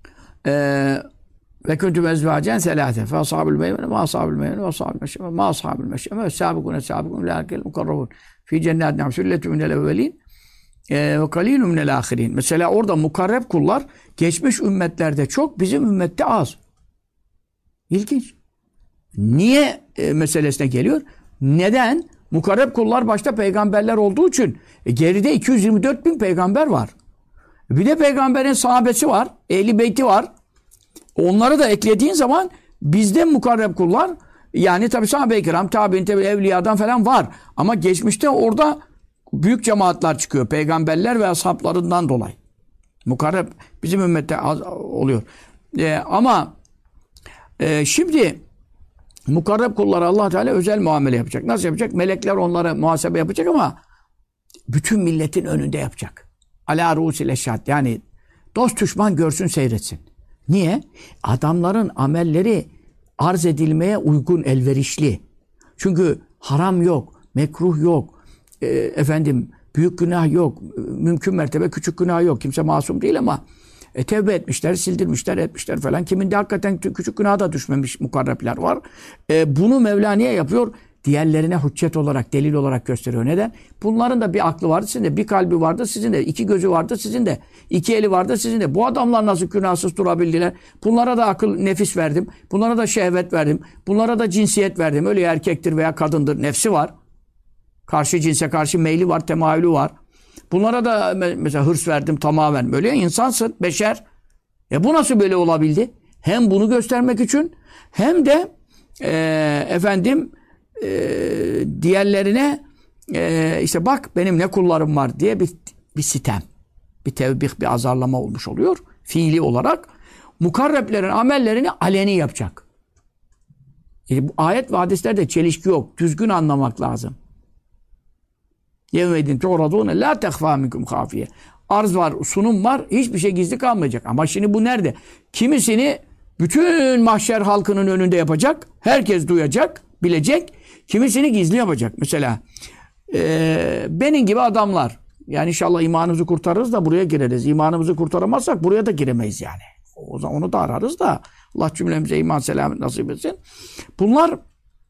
Ve kuntum ezvacen selâse fe ashabul meymene ma ashabul meymene ve ashabul meşeme ma ashabul meşeme ve sâbikûne sâbikûne lâkel mukarrabûn fî cennâtin sülletü minel evvelîn ve kalîlü minel âhirîn. Mesela orada mukarreb kullar geçmiş ümmetlerde çok, bizim ümmette az. İlginç. Niye meselesine geliyor? Neden? Mukarreb kullar başta peygamberler olduğu için geride 224 bin peygamber var. Bir de peygamberin sahabesi var, ehli beyti var. Onları da eklediğin zaman bizde mukarreb kullar, yani tabi sahabe-i kiram, tabi'in, evliyadan falan var. Ama geçmişte orada büyük cemaatler çıkıyor. Peygamberler ve ashablarından dolayı. Mukarreb bizim ümmette az oluyor. Ama şimdi mukarreb kullara Allah Teala özel muamele yapacak. Nasıl yapacak? Melekler onlara muhasebe yapacak ama bütün milletin önünde yapacak. Alâ rûsil eşhâd. Yani dost düşman görsün, seyretsin. Niye? Adamların amelleri arz edilmeye uygun, elverişli. Çünkü haram yok, mekruh yok, büyük günah yok, mümkün mertebe küçük günah yok. Kimse masum değil ama tevbe etmişler, sildirmişler, etmişler falan. Kiminde hakikaten küçük günaha da düşmemiş mukarrepler var. Bunu Mevla niye yapıyor? Diğerlerine hüccet olarak, delil olarak gösteriyor. Neden? Bunların da bir aklı vardı sizin de, bir kalbi vardı sizin de, iki gözü vardı sizin de, iki eli vardı sizin de. Bu adamlar nasıl günahsız durabildiler? Bunlara da akıl, nefis verdim. Bunlara da şehvet verdim. Bunlara da cinsiyet verdim. Öyle erkektir veya kadındır. Nefsi var. Karşı cinse karşı meyli var, temayülü var. Bunlara da mesela hırs verdim tamamen. Böyle insansın, beşer. Bu nasıl böyle olabildi? Hem bunu göstermek için hem de diğerlerine işte bak benim ne kullarım var diye bir sitem, bir tevbih, bir azarlama olmuş oluyor. Fiili olarak mukarreblerin amellerini aleni yapacak. Bu ayet ve hadislerde çelişki yok. Düzgün anlamak lazım. Yevmedin tu'radûne lâ tehfâ minkum khâfiye. Arz var, sunum var, hiçbir şey gizli kalmayacak. Ama şimdi bu nerede? Kimisini bütün mahşer halkının önünde yapacak. Herkes duyacak, bilecek. Kimisini gizli yapacak. Mesela benim gibi adamlar. Yani inşallah imanımızı kurtarırız da buraya gireriz. İmanımızı kurtaramazsak buraya da giremeyiz yani. O zaman onu da ararız da Allah cümlemize iman selam nasip etsin. Bunlar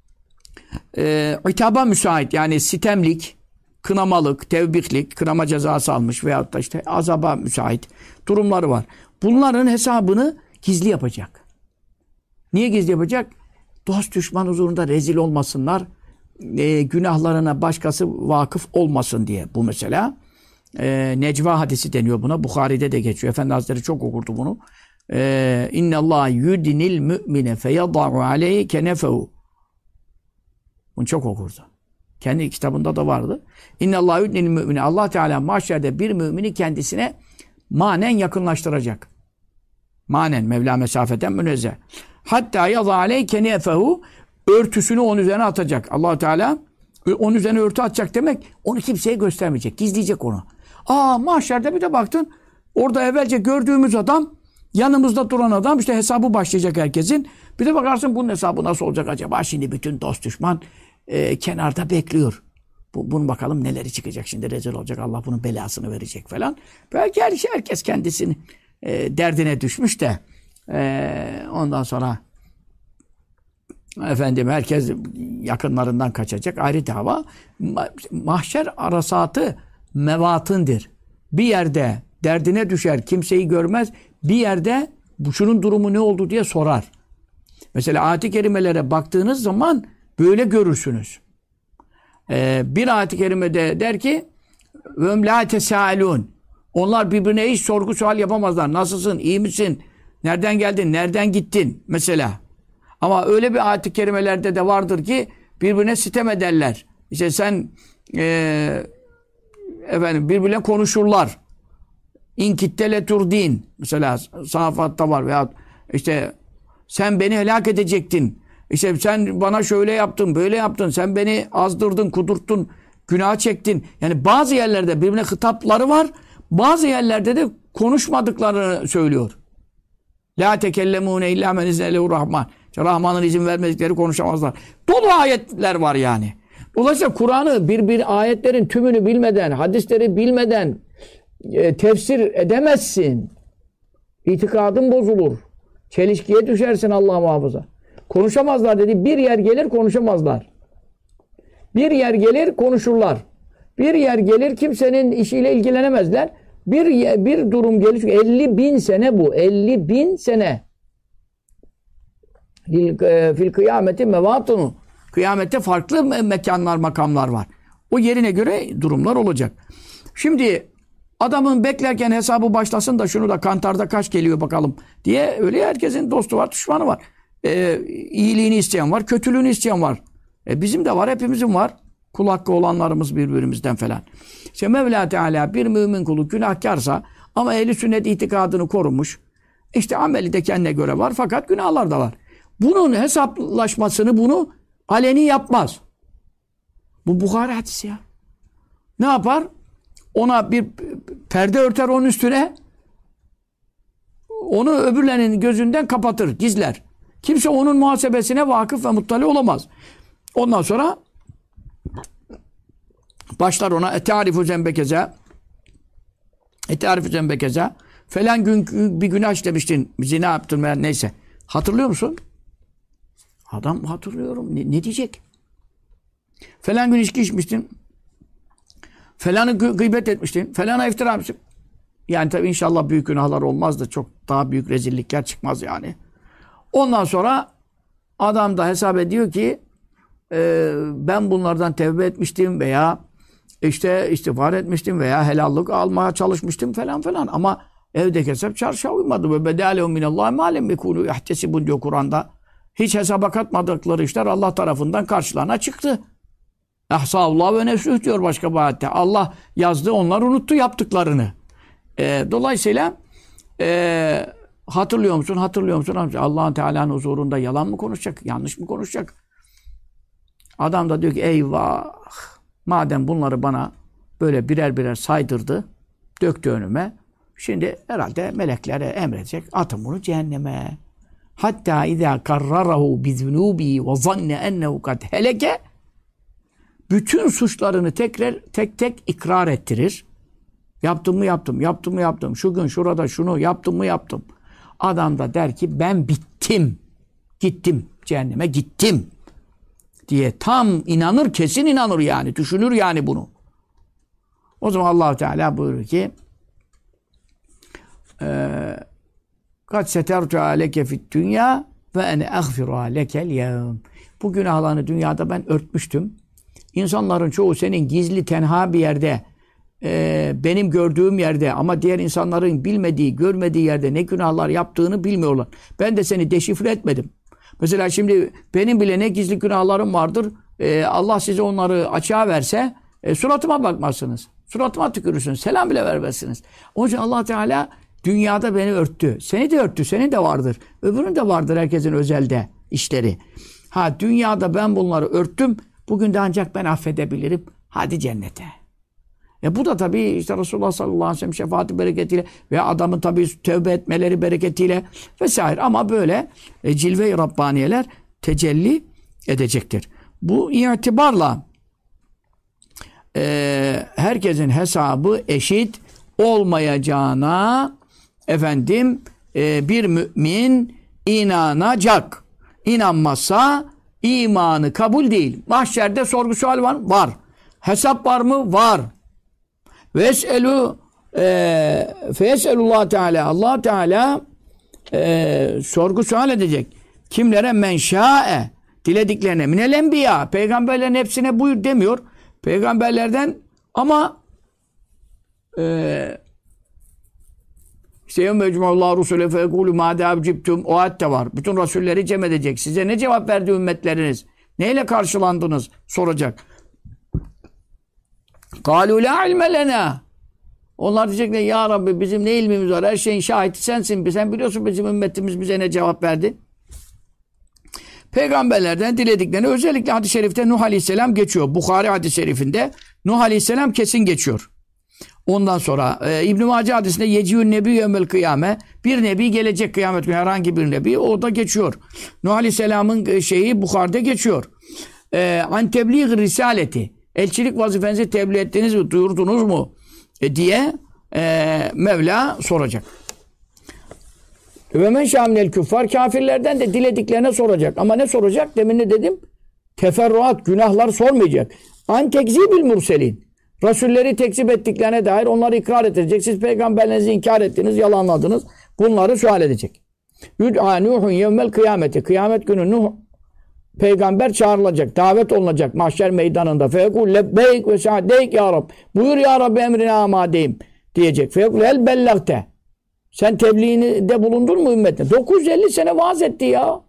itaba müsait, yani sitemlik, kınamalık, tevbihlik, kınama cezası almış veyahut da işte azaba müsait durumları var. Bunların hesabını gizli yapacak. Niye gizli yapacak? Dost düşman huzurunda rezil olmasınlar. Günahlarına başkası vakıf olmasın diye. Bu mesela Necva hadisi deniyor buna. Bukhari'de de geçiyor. Efendi Hazretleri çok okurdu bunu. İnne Allah yudinil mü'mine feyada'u aleyhi kenefehu. Bunu çok okurdu. Kendi kitabında da vardı. İnne Allah yudinil mü'mine. Allah Teala mahşerde bir mümini kendisine manen yakınlaştıracak. Manen, Mevla mesafeden münezzeh. Hatta yadâ aleyhi kenefehu. Örtüsünü onun üzerine atacak. Allah Teala onun üzerine örtü atacak demek, onu kimseye göstermeyecek. Gizleyecek onu. Mahşerde bir de baktın, orada evvelce gördüğümüz adam, yanımızda duran adam, işte hesabı başlayacak herkesin. Bir de bakarsın bunun hesabı nasıl olacak acaba? Şimdi bütün dost düşman kenarda bekliyor. Bunun bakalım neleri çıkacak şimdi, rezil olacak. Allah bunun belasını verecek falan. Belki herkes kendisinin derdine düşmüş de ondan sonra herkes yakınlarından kaçacak. Ayrı dava. Mahşer arasatı mevatındır. Bir yerde derdine düşer, kimseyi görmez. Bir yerde şunun durumu ne oldu diye sorar. Mesela ayet-i kerimelere baktığınız zaman böyle görürsünüz. Bir ayet-i kerimede der ki وَمْ لَا تَسَالُونَ. Onlar birbirine hiç sorgu sual yapamazlar. Nasılsın? İyi misin? Nereden geldin? Nereden gittin? Mesela. Ama öyle bir ayet-i kerimelerde de vardır ki birbirine sitem ederler. İşte sen birbirine konuşurlar. İnkittele turdin. Mesela Safahat'ta var veya işte sen beni helak edecektin. İşte sen bana şöyle yaptın, böyle yaptın. Sen beni azdırdın, kudurttun, günah çektin. Yani bazı yerlerde birbirine hitapları var. Bazı yerlerde de konuşmadıklarını söylüyor. La tekellemune illa men iznehu rahman. Rahman'ın izin vermedikleri konuşamazlar. Dolu ayetler var yani. Dolayısıyla Kur'an'ı bir ayetlerin tümünü bilmeden, hadisleri bilmeden tefsir edemezsin. İtikadın bozulur. Çelişkiye düşersin, Allah muhafaza. Konuşamazlar dedi. Bir yer gelir konuşamazlar. Bir yer gelir konuşurlar. Bir yer gelir kimsenin işiyle ilgilenemezler. Bir durum gelir. 50.000 sene bu. 50.000 sene. Fil kıyameti mevatunu. Kıyamette farklı mekanlar, makamlar var. O yerine göre durumlar olacak. Şimdi adamın beklerken hesabı başlasın da şunu da kantarda kaç geliyor bakalım diye, öyle herkesin dostu var, düşmanı var. İyiliğini isteyen var, kötülüğünü isteyen var. Bizim de var, hepimizin var. Kul hakkı olanlarımız birbirimizden falan. İşte Mevla Teala bir mümin kulu günahkarsa ama ehl-i sünnet itikadını korumuş. İşte ameli de kendine göre var fakat günahlar da var. Bunun hesaplaşmasını bunu aleni yapmaz. Bu Bukhari hadisi ya. Ne yapar? Ona bir perde örter onun üstüne. Onu öbürlerinin gözünden kapatır, gizler. Kimse onun muhasebesine vakıf ve muttali olamaz. Ondan sonra başlar ona etarifu zembekeze falan gün bir günah işlemiştin, zina yaptın veya neyse. Hatırlıyor musun? Adam hatırlıyorum. Ne diyecek? Falan gün içki içmiştin. Falanı gıybet etmiştin. Falana iftira etmiştin. Yani tabii inşallah büyük günahlar olmaz da çok daha büyük rezillikler çıkmaz yani. Ondan sonra adam da hesap ediyor ki ben bunlardan tevbe etmiştim veya işte istiğfar etmiştim veya helallik almaya çalışmıştım falan. Ama Evdeki hesap çarşıya uymadı. Ve bedâlehum minallâhi mâ lem yekûnû yahtesibûn diyor Kur'an'da. Hiç hesaba katmadıkları işler Allah tarafından karşılarına çıktı. Ehsâullâh ve nefsüh diyor başka bir ayette. Allah yazdı, onlar unuttu yaptıklarını. Dolayısıyla hatırlıyor musun? Hatırlıyor musun? Allah Teala'nın huzurunda yalan mı konuşacak? Yanlış mı konuşacak? Adam da diyor ki eyvah! Madem bunları bana böyle birer birer saydırdı, döktü önüme. Şimdi herhalde meleklere emredecek. Atın bunu cehenneme. Hatta izâ karrarahu bizunûbi ve zanne ennehu kad heleke. Bütün suçlarını tek tek ikrar ettirir. Yaptım mı yaptım, yaptım mı yaptım. Şu gün şurada şunu yaptım mı yaptım. Adam da der ki ben bittim. Gittim cehenneme gittim. Diye tam inanır, kesin inanır yani. Düşünür yani bunu. O zaman Allah Teala buyurur ki kad setertu aleke fid dünya ve ene agfiru lekel yevm. Bu günahlarını dünyada ben örtmüştüm. İnsanların çoğu senin gizli tenha bir yerde benim gördüğüm yerde ama diğer insanların bilmediği, görmediği yerde ne günahlar yaptığını bilmiyorlar. Ben de seni deşifre etmedim. Mesela şimdi benim bile ne gizli günahlarım vardır. Allah size onları açığa verse suratıma bakmazsınız. Suratıma tükürürsünüz. Selam bile vermezsiniz. Onun için Allah Teala dünyada beni örttü. Seni de örttü. Senin de vardır. Öbürünün de vardır herkesin özelde işleri. Ha dünyada ben bunları örttüm. Bugün de ancak ben affedebilirim. Hadi cennete. Bu da tabii işte Resulullah sallallahu aleyhi ve sellem şefaati bereketiyle ve adamın tabii tövbe etmeleri bereketiyle vesaire. Ama böyle cilve-i Rabbaniyeler tecelli edecektir. Bu itibarla herkesin hesabı eşit olmayacağına bir mümin inanacak. İnanmazsa imanı kabul değil. Mahşerde sorgu sual var mı? Var. Hesap var mı? Var. Feyeselullah Teala. Allah Teala sorgu sual edecek. Kimlere? Men şa'e. Dilediklerine. Minel enbiya. Peygamberlerin hepsine buyur demiyor. Peygamberlerden ama işte yevmecmu'llâhu rusule feyekûlü mâdâ abcibtum. O ayet de var. Bütün rasulleri cem edecek. Size ne cevap verdi ümmetleriniz? Neyle karşılandınız? Soracak. قَالُوا لَا عِلْمَ لَنَا. Onlar diyecekler ya Rabbi bizim ne ilmimiz var? Her şeyin şahidi sensin. Sen biliyorsun bizim ümmetimiz bize ne cevap verdi? Peygamberlerden dilediklerini özellikle hadis-i şerifte Nuh Aleyhisselam geçiyor. Bukhari hadis-i şerifinde Nuh Aleyhisselam kesin geçiyor. Ondan sonra İbn-i Mace hadisinde yeciyün nebi yevmel kıyame, bir nebi gelecek kıyamet günü, herhangi bir nebi o da geçiyor. Nuh Aleyhisselam'ın şeyi Bukhari'de geçiyor. An tebliğ risaleti, elçilik vazifenizi tebliğ ettiniz mi, duyurdunuz mu diye Mevla soracak. Ve men şâminel küffar, kafirlerden de dilediklerine soracak. Ama ne soracak? Demin ne dedim? Teferruat, günahlar sormayacak. An tekzibil murselin. Rasulleri tekzip ettiklerine dair onları ikrar edecek. Siz peygamberlerinizi inkar ettiniz, yalanladınız. Bunları sual edecek. Yud'a Nuhun yevmel kıyameti. Kıyamet günü Nuh peygamber çağrılacak, davet olunacak mahşer meydanında. Feyekul lebbeyk ve sa'deyk ya Rab. Buyur ya Rabbi emrine amadeyim diyecek. Feyekul el bellagte. Sen tebliğini de bulundun mu ümmetine? 950 sene vaaz etti ya.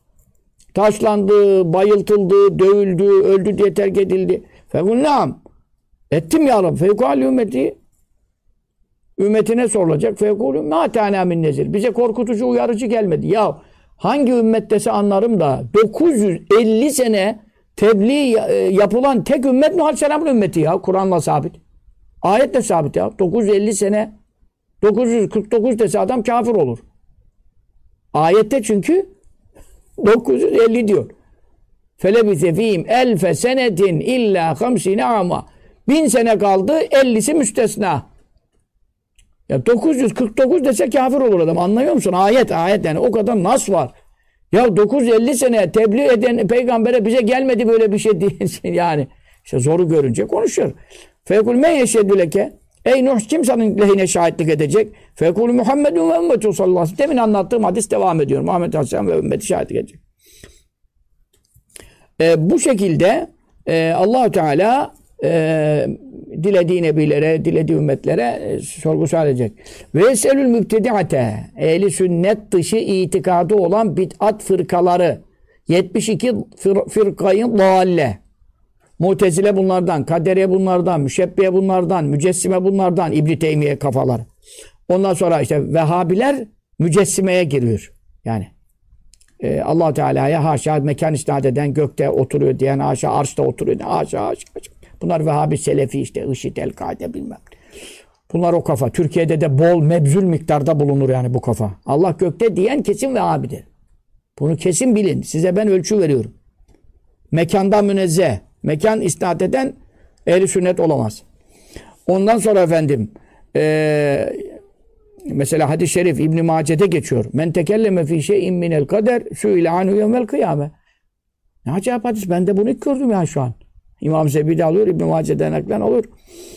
Taşlandı, bayıltıldı, dövüldü, öldü diye terk edildi. Feyekul naam. Ettim ya Rabbi. Feyekul ümmeti. Ümmetine sorulacak. Feyekul ma te'ana min nezir. Bize korkutucu, uyarıcı gelmedi. Ya hangi ümmettese anlarım da 950 sene tebliğ yapılan tek ümmet Nuh Aleyhisselam'ın ümmeti ya. Kur'an'la sabit. Ayetle sabit ya. 950 sene 949 dese adam kafir olur. Ayette çünkü 950 diyor. Felebise fîhim elfe senetin illa 50 ama. 1000 sene kaldı, 50'si müstesna. Ya 949 dese kafir olur adam. Anlıyor musun? Ayet yani o kadar nas var. Ya 950 sene tebliğ eden peygambere bize gelmedi böyle bir şey değil. Yani işte zoru görünce konuşuyor. Fekul men yeşhedü leke. Ey Nuh kim senin lehine şahitlik edecek? Fekul Muhammedun ve ümmetü sallallahu aleyhi ve sellem. Demin anlattığım hadis devam ediyor. Muhammed Aleyhisselam ve ümmeti şahitlik edecek. Bu şekilde Allah-u Teala dilediği nebilere, dilediği ümmetlere sorgu sual edecek. Ve eselül mübtediate, ehli sünnet dışı itikadı olan bid'at fırkaları, 72 fırkayın dalle. Mu'tezile bunlardan, Kaderiye bunlardan, Müşebbiye bunlardan, Mücessime bunlardan, İbn-i Teymiye kafaları. Ondan sonra işte Vehhabiler Mücessimeye giriyor. Yani Allah Teala'ya haşa mekan isnat eden, gökte oturuyor diyen, haşa arşta oturuyor diyen, haşa. Bunlar Vehhabi, Selefi işte, IŞİD, El-Kaide bilmem. Bunlar o kafa. Türkiye'de de bol mebzul miktarda bulunur yani bu kafa. Allah gökte diyen kesin Vehhabidir. Bunu kesin bilin. Size ben ölçü veriyorum. Mekandan münezzeh, mekan isnat eden ehl-i sünnet olamaz. Ondan sonra efendim mesela hadis-i şerif İbn-i Mace'de geçiyor. Men tekelleme fî şey'in minel kader sü'ile anhu yevmel kıyame. Ne acayip hadis. Ben de bunu ilk gördüm ya şu an. İmam Zebi'de alıyor, İbn-i Mace'den naklen alıyor.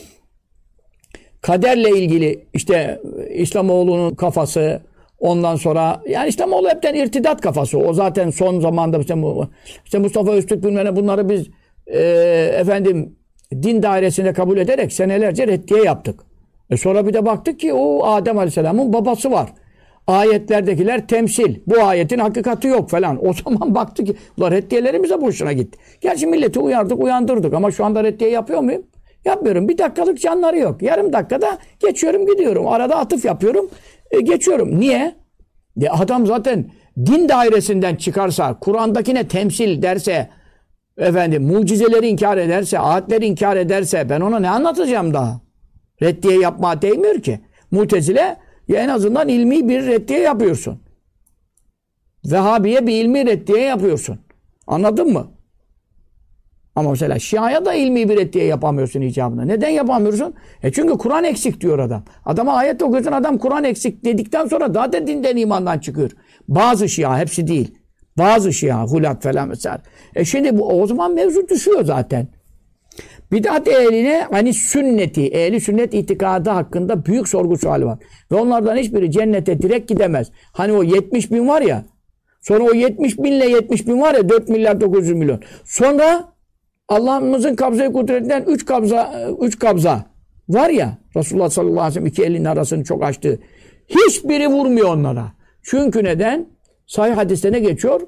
Kaderle ilgili işte İslamoğlu'nun kafası, ondan sonra yani İslamoğlu hepten irtidat kafası. O zaten son zamanda işte Mustafa Öztürk bilmem bunları biz efendim din dairesinde kabul ederek senelerce reddiye yaptık. Sonra bir de baktık ki o Adem Aleyhisselam'ın babası var. Ayetlerdekiler temsil. Bu ayetin hakikati yok falan. O zaman baktık ki ulan reddiyelerimize boşuna gitti. Gerçi milleti uyardık, uyandırdık ama şu anda reddiye yapıyor muyum? Yapmıyorum. Bir dakikalık canları yok. Yarım dakikada geçiyorum gidiyorum. Arada atıf yapıyorum. Geçiyorum. Niye? Adam zaten din dairesinden çıkarsa, Kur'an'dakine temsil derse, efendim mucizeleri inkar ederse, ayetleri inkar ederse ben ona ne anlatacağım daha? Reddiye yapmaya değmiyor ki. Mu'tezile ya en azından ilmi bir reddiye yapıyorsun. Vehhabiye bir ilmi reddiye yapıyorsun. Anladın mı? Ama mesela Şia'ya da ilmi bir reddiye yapamıyorsun icabına. Neden yapamıyorsun? Çünkü Kur'an eksik diyor adam. Adama ayet okuyorsun, adam Kur'an eksik dedikten sonra daha da dinden imandan çıkıyor. Bazı Şia, hepsi değil. Bazı Şia, Hulat falan mesela. Şimdi o zaman mevzu düşüyor zaten. Bid'at ehline hani sünneti, ehli sünnet itikadı hakkında büyük sorgu suali var. Ve onlardan hiçbiri cennete direkt gidemez. Hani o 70 bin var ya, sonra o 70 binle 70 bin var ya 4 milyar 900 milyon. Sonra Allah'ımızın kabzayı kudretinden 3 kabza var ya, Resulullah sallallahu aleyhi ve sellem iki elinin arasını çok açtı. Hiçbiri vurmuyor onlara. Çünkü neden? Sahih hadiste ne geçiyor?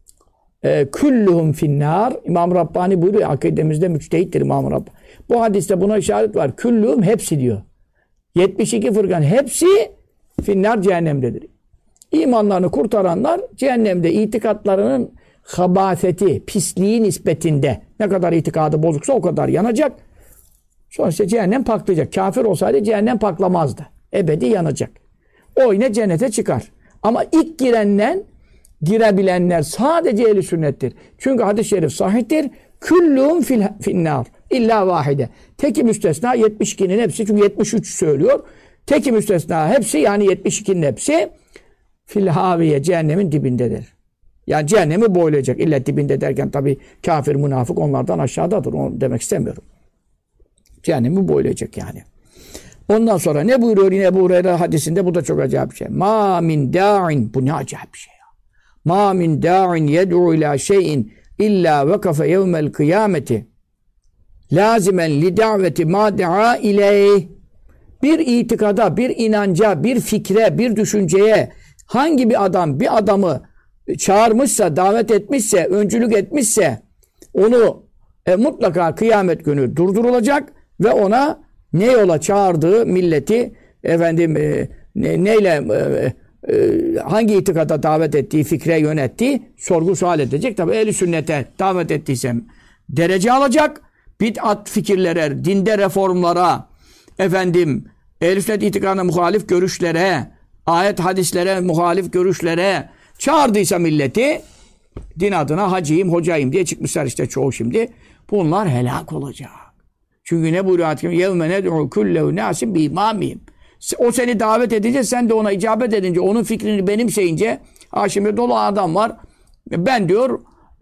Külluhum finnâr. İmam Rabbani buyuruyor. Akidemizde müçtehittir İmam Rabbani. Bu hadiste buna işaret var. Külluhum hepsi diyor. 72 fırkan hepsi finnâr cehennemdedir. İmanlarını kurtaranlar cehennemde itikatlarının habâfeti, pisliği nispetinde ne kadar itikadı bozuksa o kadar yanacak. Sonra işte cehennem paklayacak. Kafir olsaydı cehennem paklamazdı. Ebedi yanacak. O yine cennete çıkar. Ama ilk girebilenler sadece ehl-i sünnettir. Çünkü hadis-i şerif sahihtir. Küllûm finnâr. İlla vahide. Teki müstesna 72'nin hepsi. Çünkü 73 söylüyor. Teki müstesna hepsi yani 72'nin hepsi filhaviye cehennemin dibindedir. Yani cehennemi boylayacak. İlla dibinde derken tabii kafir, münafık onlardan aşağıdadır. Onu demek istemiyorum. Cehennemi boylayacak yani. Ondan sonra ne buyuruyor yine Ebu Hureyre hadisinde? Bu da çok acayip bir şey. Ma min da'in. Bu ne acayip bir şey ya. Ma min da'in yed'u ila şeyin illa vekafe yevmel kıyameti lazimen li da'veti ma da'a ileyh. Bir itikada, bir inanca, bir fikre, bir düşünceye hangi bir adam bir adamı çağırmışsa, davet etmişse, öncülük etmişse onu mutlaka kıyamet günü durdurulacak ve ona ne yola çağırdığı milleti efendim hangi itikada davet ettiği, fikre yönettiği sorgu sual edecek. Tabi ehl-i sünnete davet ettiysem derece alacak. Bid'at fikirlere, dinde reformlara, efendim ehl-i sünnet itikadına muhalif görüşlere, ayet hadislere muhalif görüşlere çağırdıysa milleti, din adına hacıyım, hocayım diye çıkmışlar işte çoğu şimdi. Bunlar helak olacak. Çünkü ne buyuruyor ayet-i kerime? يَوْمَ نَدْعُوا كُلَّهُ نَاسٍ بِإِمَامِهِمْ. O seni davet edince, sen de ona icabet edince, onun fikrini benimseyince, şimdi dolu adam var. Ben diyor,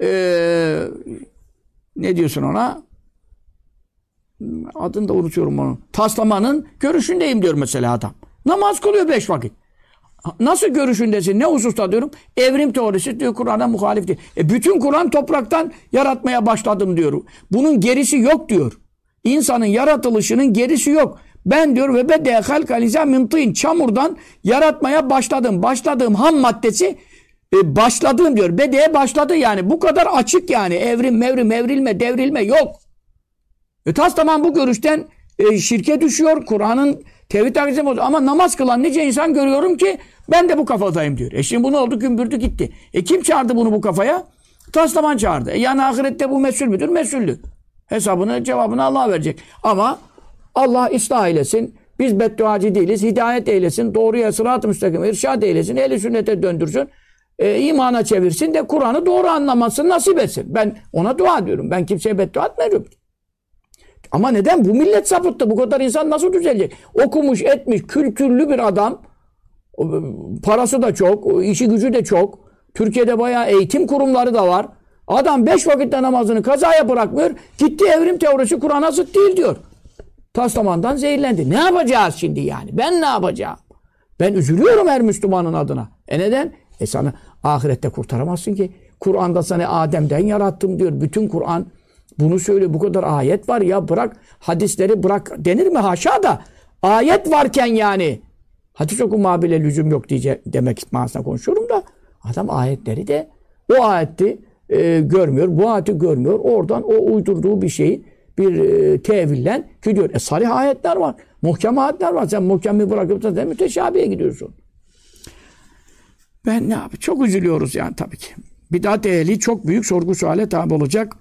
ne diyorsun ona? Adını da unutuyorum onu. Taslamanın görüşündeyim diyor mesela adam. Namaz kılıyor 5 vakit. Nasıl görüşündesin? Ne hususta diyorum? Evrim teorisi diyor, Kur'an'a muhalif değil. Bütün Kur'an topraktan yaratmaya başladım diyor. Bunun gerisi yok diyor. İnsanın yaratılışının gerisi yok. Ben diyor ve bede halkal insan min tin, çamurdan yaratmaya başladım. Başladığım ham maddesi başladığım diyor. Bedeye başladı yani. Bu kadar açık yani. Evrim, mevrim, evrilme, devrilme yok. Tas tamam bu görüşten şirke düşüyor. Kur'an'ın tevhid akidesi bozuyor. Ama namaz kılan nice insan görüyorum ki ben de bu kafadayım diyor. Şimdi bu ne oldu? Gümbürdü gitti. Kim çağırdı bunu bu kafaya? Taslaman çağırdı. Yani ahirette bu mesul müdür? Mesuldü. Hesabını, cevabını Allah verecek. Ama Allah ıslah eylesin. Biz bedduacı değiliz. Hidayet eylesin. Doğruya, sırat-ı müstakim, irşad eylesin. Ehli sünnete döndürsün. İmana çevirsin de Kur'an'ı doğru anlamasını nasip etsin. Ben ona dua ediyorum. Ben kimseye beddua etmiyorum. Ama neden? Bu millet sapıttı. Bu kadar insan nasıl düzelecek? Okumuş, etmiş, kültürlü bir adam. Parası da çok, işi gücü de çok. Türkiye'de bayağı eğitim kurumları da var. Adam 5 vakitte namazını kazaya bırakmıyor. Gitti evrim teorisi Kur'an'a zıt değil diyor. Taslamandan zehirlendi. Ne yapacağız şimdi yani? Ben ne yapacağım? Ben üzülüyorum her Müslümanın adına. Neden? Sana ahirette kurtaramazsın ki. Kur'an'da sana Adem'den yarattım diyor. Bütün Kur'an bunu söylüyor. Bu kadar ayet var ya, bırak hadisleri, bırak denir mi? Haşa da. Ayet varken yani. Hadis okuma bile lüzum yok demek manasına konuşuyorum da. Adam ayetleri de o ayeti görmüyor. Bu ayeti görmüyor. Oradan o uydurduğu bir şeyi bir tevillen gidiyor. Sarih ayetler var. Muhkem ayetler var. Sen muhkemi bırakıp da müteşabihe gidiyorsun. Ben ne yapayım? Çok üzülüyoruz yani tabii ki. Bidat ehli çok büyük sorgu suale tabi olacak.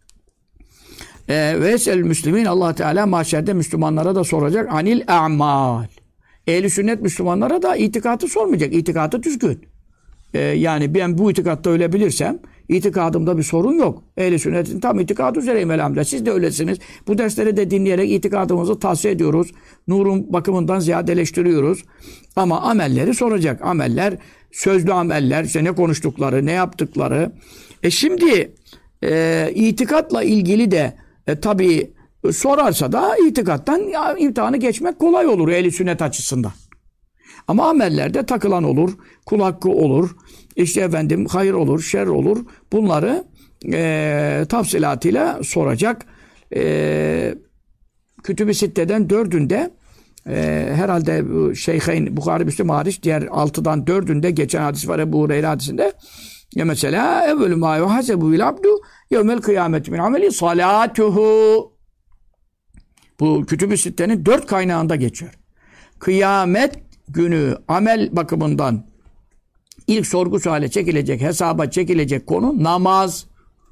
Ve esel müslimin, Allah Teala mahşerde Müslümanlara da soracak. Anil a'mal. Ehli sünnet Müslümanlara da itikadı sormayacak. İtikadı düzgün. Yani ben bu itikatta ölebilirsem itikadımda bir sorun yok. Ehli sünnetin tam itikadı üzereyim elhamdülillah. Siz de öylesiniz. Bu dersleri de dinleyerek itikadımızı tavsiye ediyoruz. Nurun bakımından ziyadeleştiriyoruz. Ama amelleri soracak. Ameller, sözlü ameller, işte ne konuştukları, ne yaptıkları. Şimdi itikatla ilgili de tabii sorarsa da itikattan imtihanı geçmek kolay olur ehli sünnet açısından. Ama amellerde takılan olur, kul hakkı olur, işte efendim hayır olur, şer olur. Bunları tafsilatıyla soracak. Kütüb-i Sitte'den 4'ünde herhalde Şeyheyn, Bukhari, Müslim hariç diğer 6'dan 4'ünde geçen hadis var Ebu Hureyre hadisinde. Ya mesela evvelü mâ yuhasebu bil abdu yevmel kıyameti min ameli salatuhu. Bu Kütüb-i Sitte'nin 4 kaynağında geçiyor. Kıyamet günü amel bakımından ilk sorgu suale çekilecek, hesaba çekilecek konu namaz.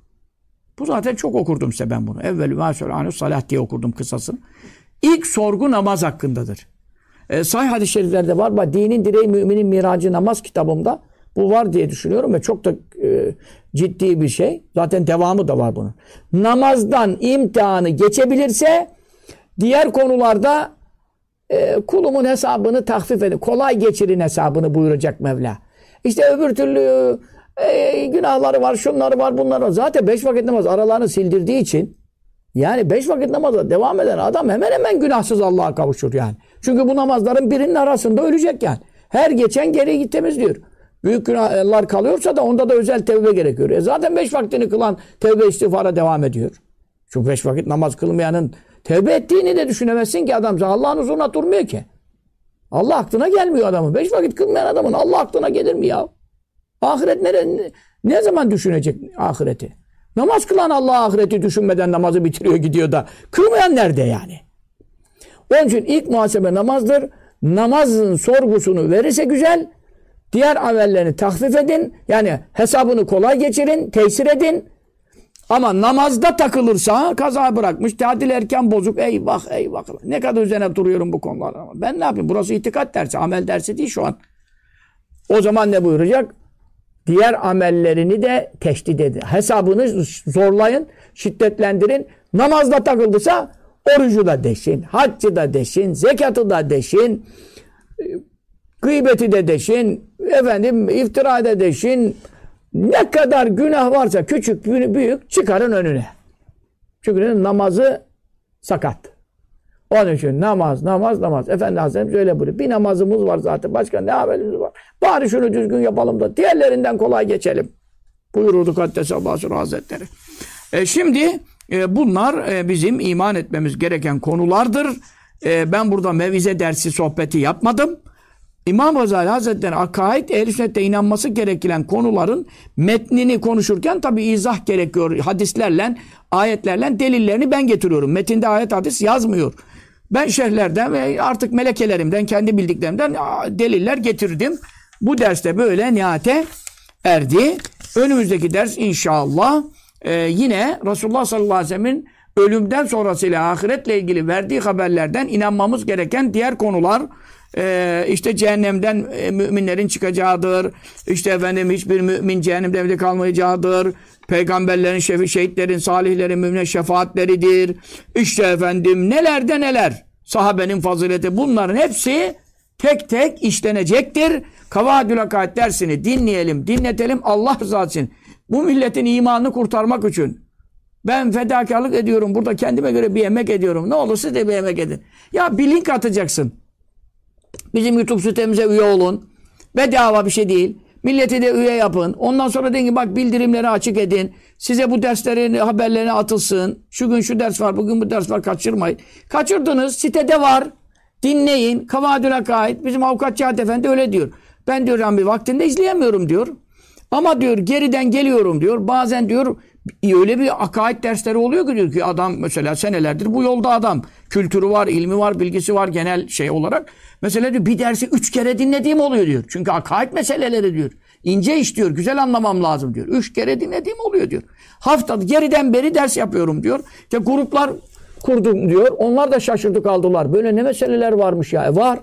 Bu zaten çok okurdum size ben bunu. Evvelü mâ sölânu salah diye okurdum kısasını. İlk sorgu namaz hakkındadır. Sahih hadis-i şeriflerde var. Dinin direği müminin miracı namaz kitabımda bu var diye düşünüyorum ve çok da ciddi bir şey. Zaten devamı da var bunun. Namazdan imtihanı geçebilirse diğer konularda kulumun hesabını tahfif edin. Kolay geçirin hesabını buyuracak Mevla. İşte öbür türlü günahları var, şunları var, bunları var. Zaten 5 vakit namaz aralarını sildirdiği için yani 5 vakit namaza devam eden adam hemen hemen günahsız Allah'a kavuşur yani. Çünkü bu namazların birinin arasında ölecek yani. Her geçen geriye temizliyor. Büyük günahlar kalıyorsa da onda da özel tevbe gerekiyor. Zaten 5 vaktini kılan tevbe istiğfara devam ediyor. Çünkü 5 vakit namaz kılmayanın tevbe ettiğini de düşünemezsin ki adam. Allah'ın huzuruna durmuyor ki. Allah aklına gelmiyor adamın. 5 vakit kılmayan adamın Allah aklına gelir mi ya? Ahiret ne zaman düşünecek ahireti? Namaz kılan Allah ahireti düşünmeden namazı bitiriyor gidiyor da. Kılmayan nerede yani? Onun için ilk muhasebe namazdır. Namazın sorgusunu verirse güzel. Diğer amellerini tahfif edin. Yani hesabını kolay geçirin, tesir edin. Ama namazda takılırsa kaza bırakmış, tadil erken bozuk. Eyvah eyvah. Ne kadar üzerine duruyorum bu konularda. Ben ne yapayım? Burası itikat dersi, amel dersi değil şu an. O zaman ne buyuracak? Diğer amellerini de teşdid edin. Hesabını zorlayın, şiddetlendirin. Namazda takıldıysa orucu da deşin, haccı da deşin, zekatı da deşin, gıybeti de deşin, iftira da deşin. Ne kadar günah varsa küçük büyük çıkarın önüne. Çünkü namazı sakat. Onun için namaz. Efendi Hazretimiz öyle buyuruyor. Bir namazımız var zaten. Başka ne amelimiz var? Bari şunu düzgün yapalım da diğerlerinden kolay geçelim. Buyururdu Kaddesallahu Hazretleri. Şimdi Bunlar bizim iman etmemiz gereken konulardır. Ben burada mevize dersi sohbeti yapmadım. İmam Gazali Hazretleri akaid ehl-i sünnette inanması gereken konuların metnini konuşurken tabi izah gerekiyor. Hadislerle, ayetlerle delillerini ben getiriyorum. Metinde ayet hadis yazmıyor. Ben şerhlerden ve artık melekelerimden, kendi bildiklerimden deliller getirdim. Bu derste böyle nihayete erdi. Önümüzdeki ders inşallah yine Resulullah sallallahu aleyhi ve sellem'in ölümden sonrasıyla ahiretle ilgili verdiği haberlerden inanmamız gereken diğer konular, işte cehennemden müminlerin çıkacağıdır. İşte efendim hiçbir mümin cehennemde kalmayacağıdır. Peygamberlerin, şehitlerin, salihlerin, mümin şefaatleridir. İşte efendim nelerde neler. Sahabenin fazileti, bunların hepsi tek tek işlenecektir. Kavaidül Akaid dersini dinleyelim, dinletelim Allah rızası için. Bu milletin imanını kurtarmak için. Ben fedakarlık ediyorum. Burada kendime göre bir emek ediyorum. Ne olur siz de bir emek edin. Ya bir link atacaksın. Bizim YouTube sitemize üye olun. Bedava bir şey değil. Milleti de üye yapın. Ondan sonra deyin ki bak bildirimleri açık edin. Size bu derslerin haberlerine atılsın. Şu gün şu ders var, bugün bu ders var, kaçırmayın. Kaçırdınız, sitede var. Dinleyin. Kavaidül Akaid. Bizim avukat Cihat Efendi öyle diyor. Ben diyor bir vaktinde izleyemiyorum diyor. Ama diyor geriden geliyorum diyor. Bazen diyor öyle bir akaid dersleri oluyor ki diyor ki adam mesela senelerdir bu yolda adam. Kültürü var, ilmi var, bilgisi var genel şey olarak. Mesela diyor bir dersi 3 kere dinlediğim oluyor diyor. Çünkü akaid meseleleri diyor. İnce iş diyor. Güzel anlamam lazım diyor. 3 kere dinlediğim oluyor diyor. Haftada geriden beri ders yapıyorum diyor. İşte gruplar kurdum diyor. Onlar da şaşırdı kaldılar. Böyle ne meseleler varmış ya. Var.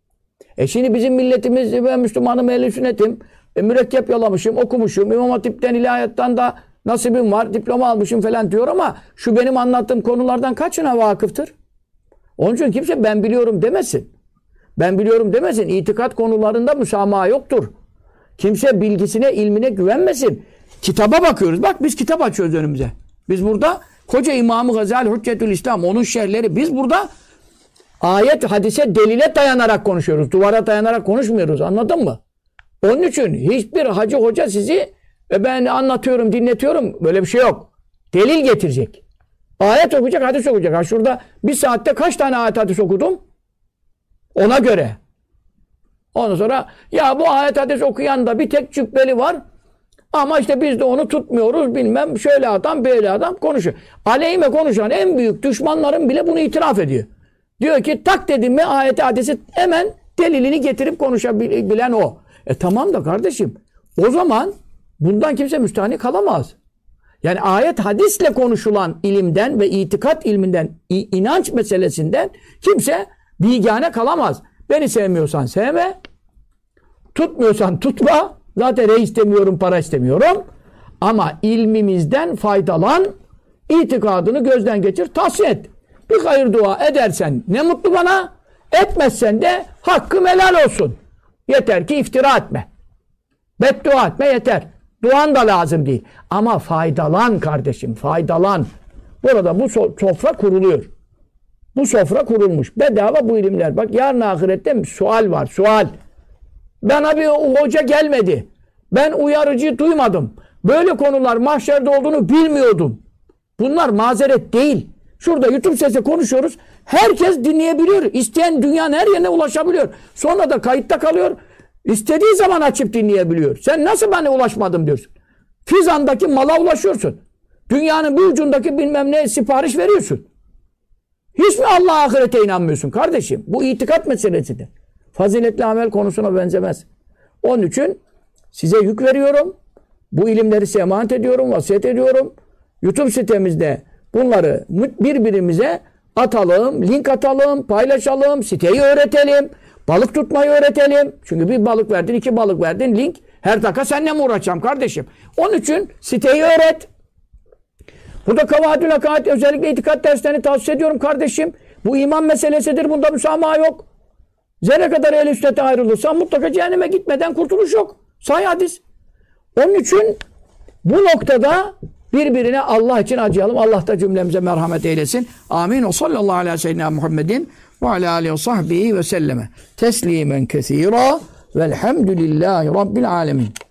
Şimdi bizim milletimiz, ben Müslümanım, ehl-i sünnetim. Mürekkep yalamışım, okumuşum. İmam Hatip'ten, ilahiyattan da nasibim var. Diploma almışım falan diyor ama şu benim anlattığım konulardan kaçına vakıftır? Onun için kimse ben biliyorum demesin. Ben biliyorum demesin. İtikat konularında müsamaha yoktur. Kimse bilgisine, ilmine güvenmesin. Kitaba bakıyoruz. Bak biz kitap açıyoruz önümüze. Biz burada koca İmam-ı Gazali Hüccetül İslam, onun şerhleri, biz burada ayet, hadise, delile dayanarak konuşuyoruz. Duvara dayanarak konuşmuyoruz. Anladın mı? Onun için hiçbir hacı hoca sizi ben anlatıyorum, dinletiyorum. Böyle bir şey yok. Delil getirecek. Ayet okuyacak, hadis okuyacak. Ha şurada bir saatte kaç tane ayet hadis okudum? Ona göre. Ondan sonra ya bu ayet hadis okuyan da bir tek cübbeli var. Ama işte biz de onu tutmuyoruz. Bilmem şöyle adam, böyle adam konuşuyor. Aleyhime konuşan en büyük düşmanların bile bunu itiraf ediyor. Diyor ki tak dedim mi ayeti hadisi hemen delilini getirip konuşabilen o. Tamam da kardeşim o zaman bundan kimse müstahni kalamaz. Yani ayet hadisle konuşulan ilimden ve itikat ilminden, inanç meselesinden kimse bigane kalamaz. Beni sevmiyorsan sevme, tutmuyorsan tutma. Zaten rey istemiyorum, para istemiyorum. Ama ilmimizden faydalan, itikadını gözden geçir, tahsiye et. Bir hayır dua edersen ne mutlu bana, etmezsen de hakkım helal olsun. Yeter ki iftira etme. Beddua etme yeter. Duan da lazım değil. Ama faydalan kardeşim, faydalan. Burada bu sofra kuruluyor. Bu sofra kurulmuş. Bedava bu ilimler. Bak yarın ahirette sual var, sual. Bana bir hoca gelmedi. Ben uyarıcı duymadım. Böyle konular mahşerde olduğunu bilmiyordum. Bunlar mazeret değil. Şurada YouTube sesi konuşuyoruz. Herkes dinleyebiliyor. İsteyen dünyanın her yerine ulaşabiliyor. Sonra da kayıtta kalıyor. İstediği zaman açıp dinleyebiliyor. Sen nasıl bana ulaşmadım diyorsun. Fizan'daki mala ulaşıyorsun. Dünyanın bir ucundaki bilmem ne sipariş veriyorsun. Hiç mi Allah'a ahirete inanmıyorsun kardeşim? Bu itikat meselesidir. Faziletli amel konusuna benzemez. Onun için size yük veriyorum. Bu ilimleri size emanet ediyorum, vasiyet ediyorum. YouTube sitemizde bunları birbirimize atalım, link atalım, paylaşalım, siteyi öğretelim, balık tutmayı öğretelim. Çünkü bir balık verdin, 2 balık verdin, link. Her dakika seninle mi uğraşacağım kardeşim? Onun için siteyi öğret. Burada Kavaidül Akaid, özellikle itikat derslerini tavsiye ediyorum kardeşim. Bu iman meselesidir, bunda müsamaha yok. Zerre kadar ehl-i sünnete ayrılırsan mutlaka cehenneme gitmeden kurtuluş yok. Sahih hadis. Onun için bu noktada birbirine Allah için acıyalım. Allah da cümlemize merhamet eylesin. Amin. O sallallahu aleyhi ve sellem Muhammedin ve alâ aleyhi ve sahbihi ve selleme. Teslimen kesîrâ velhamdülillahi rabbil âlemin.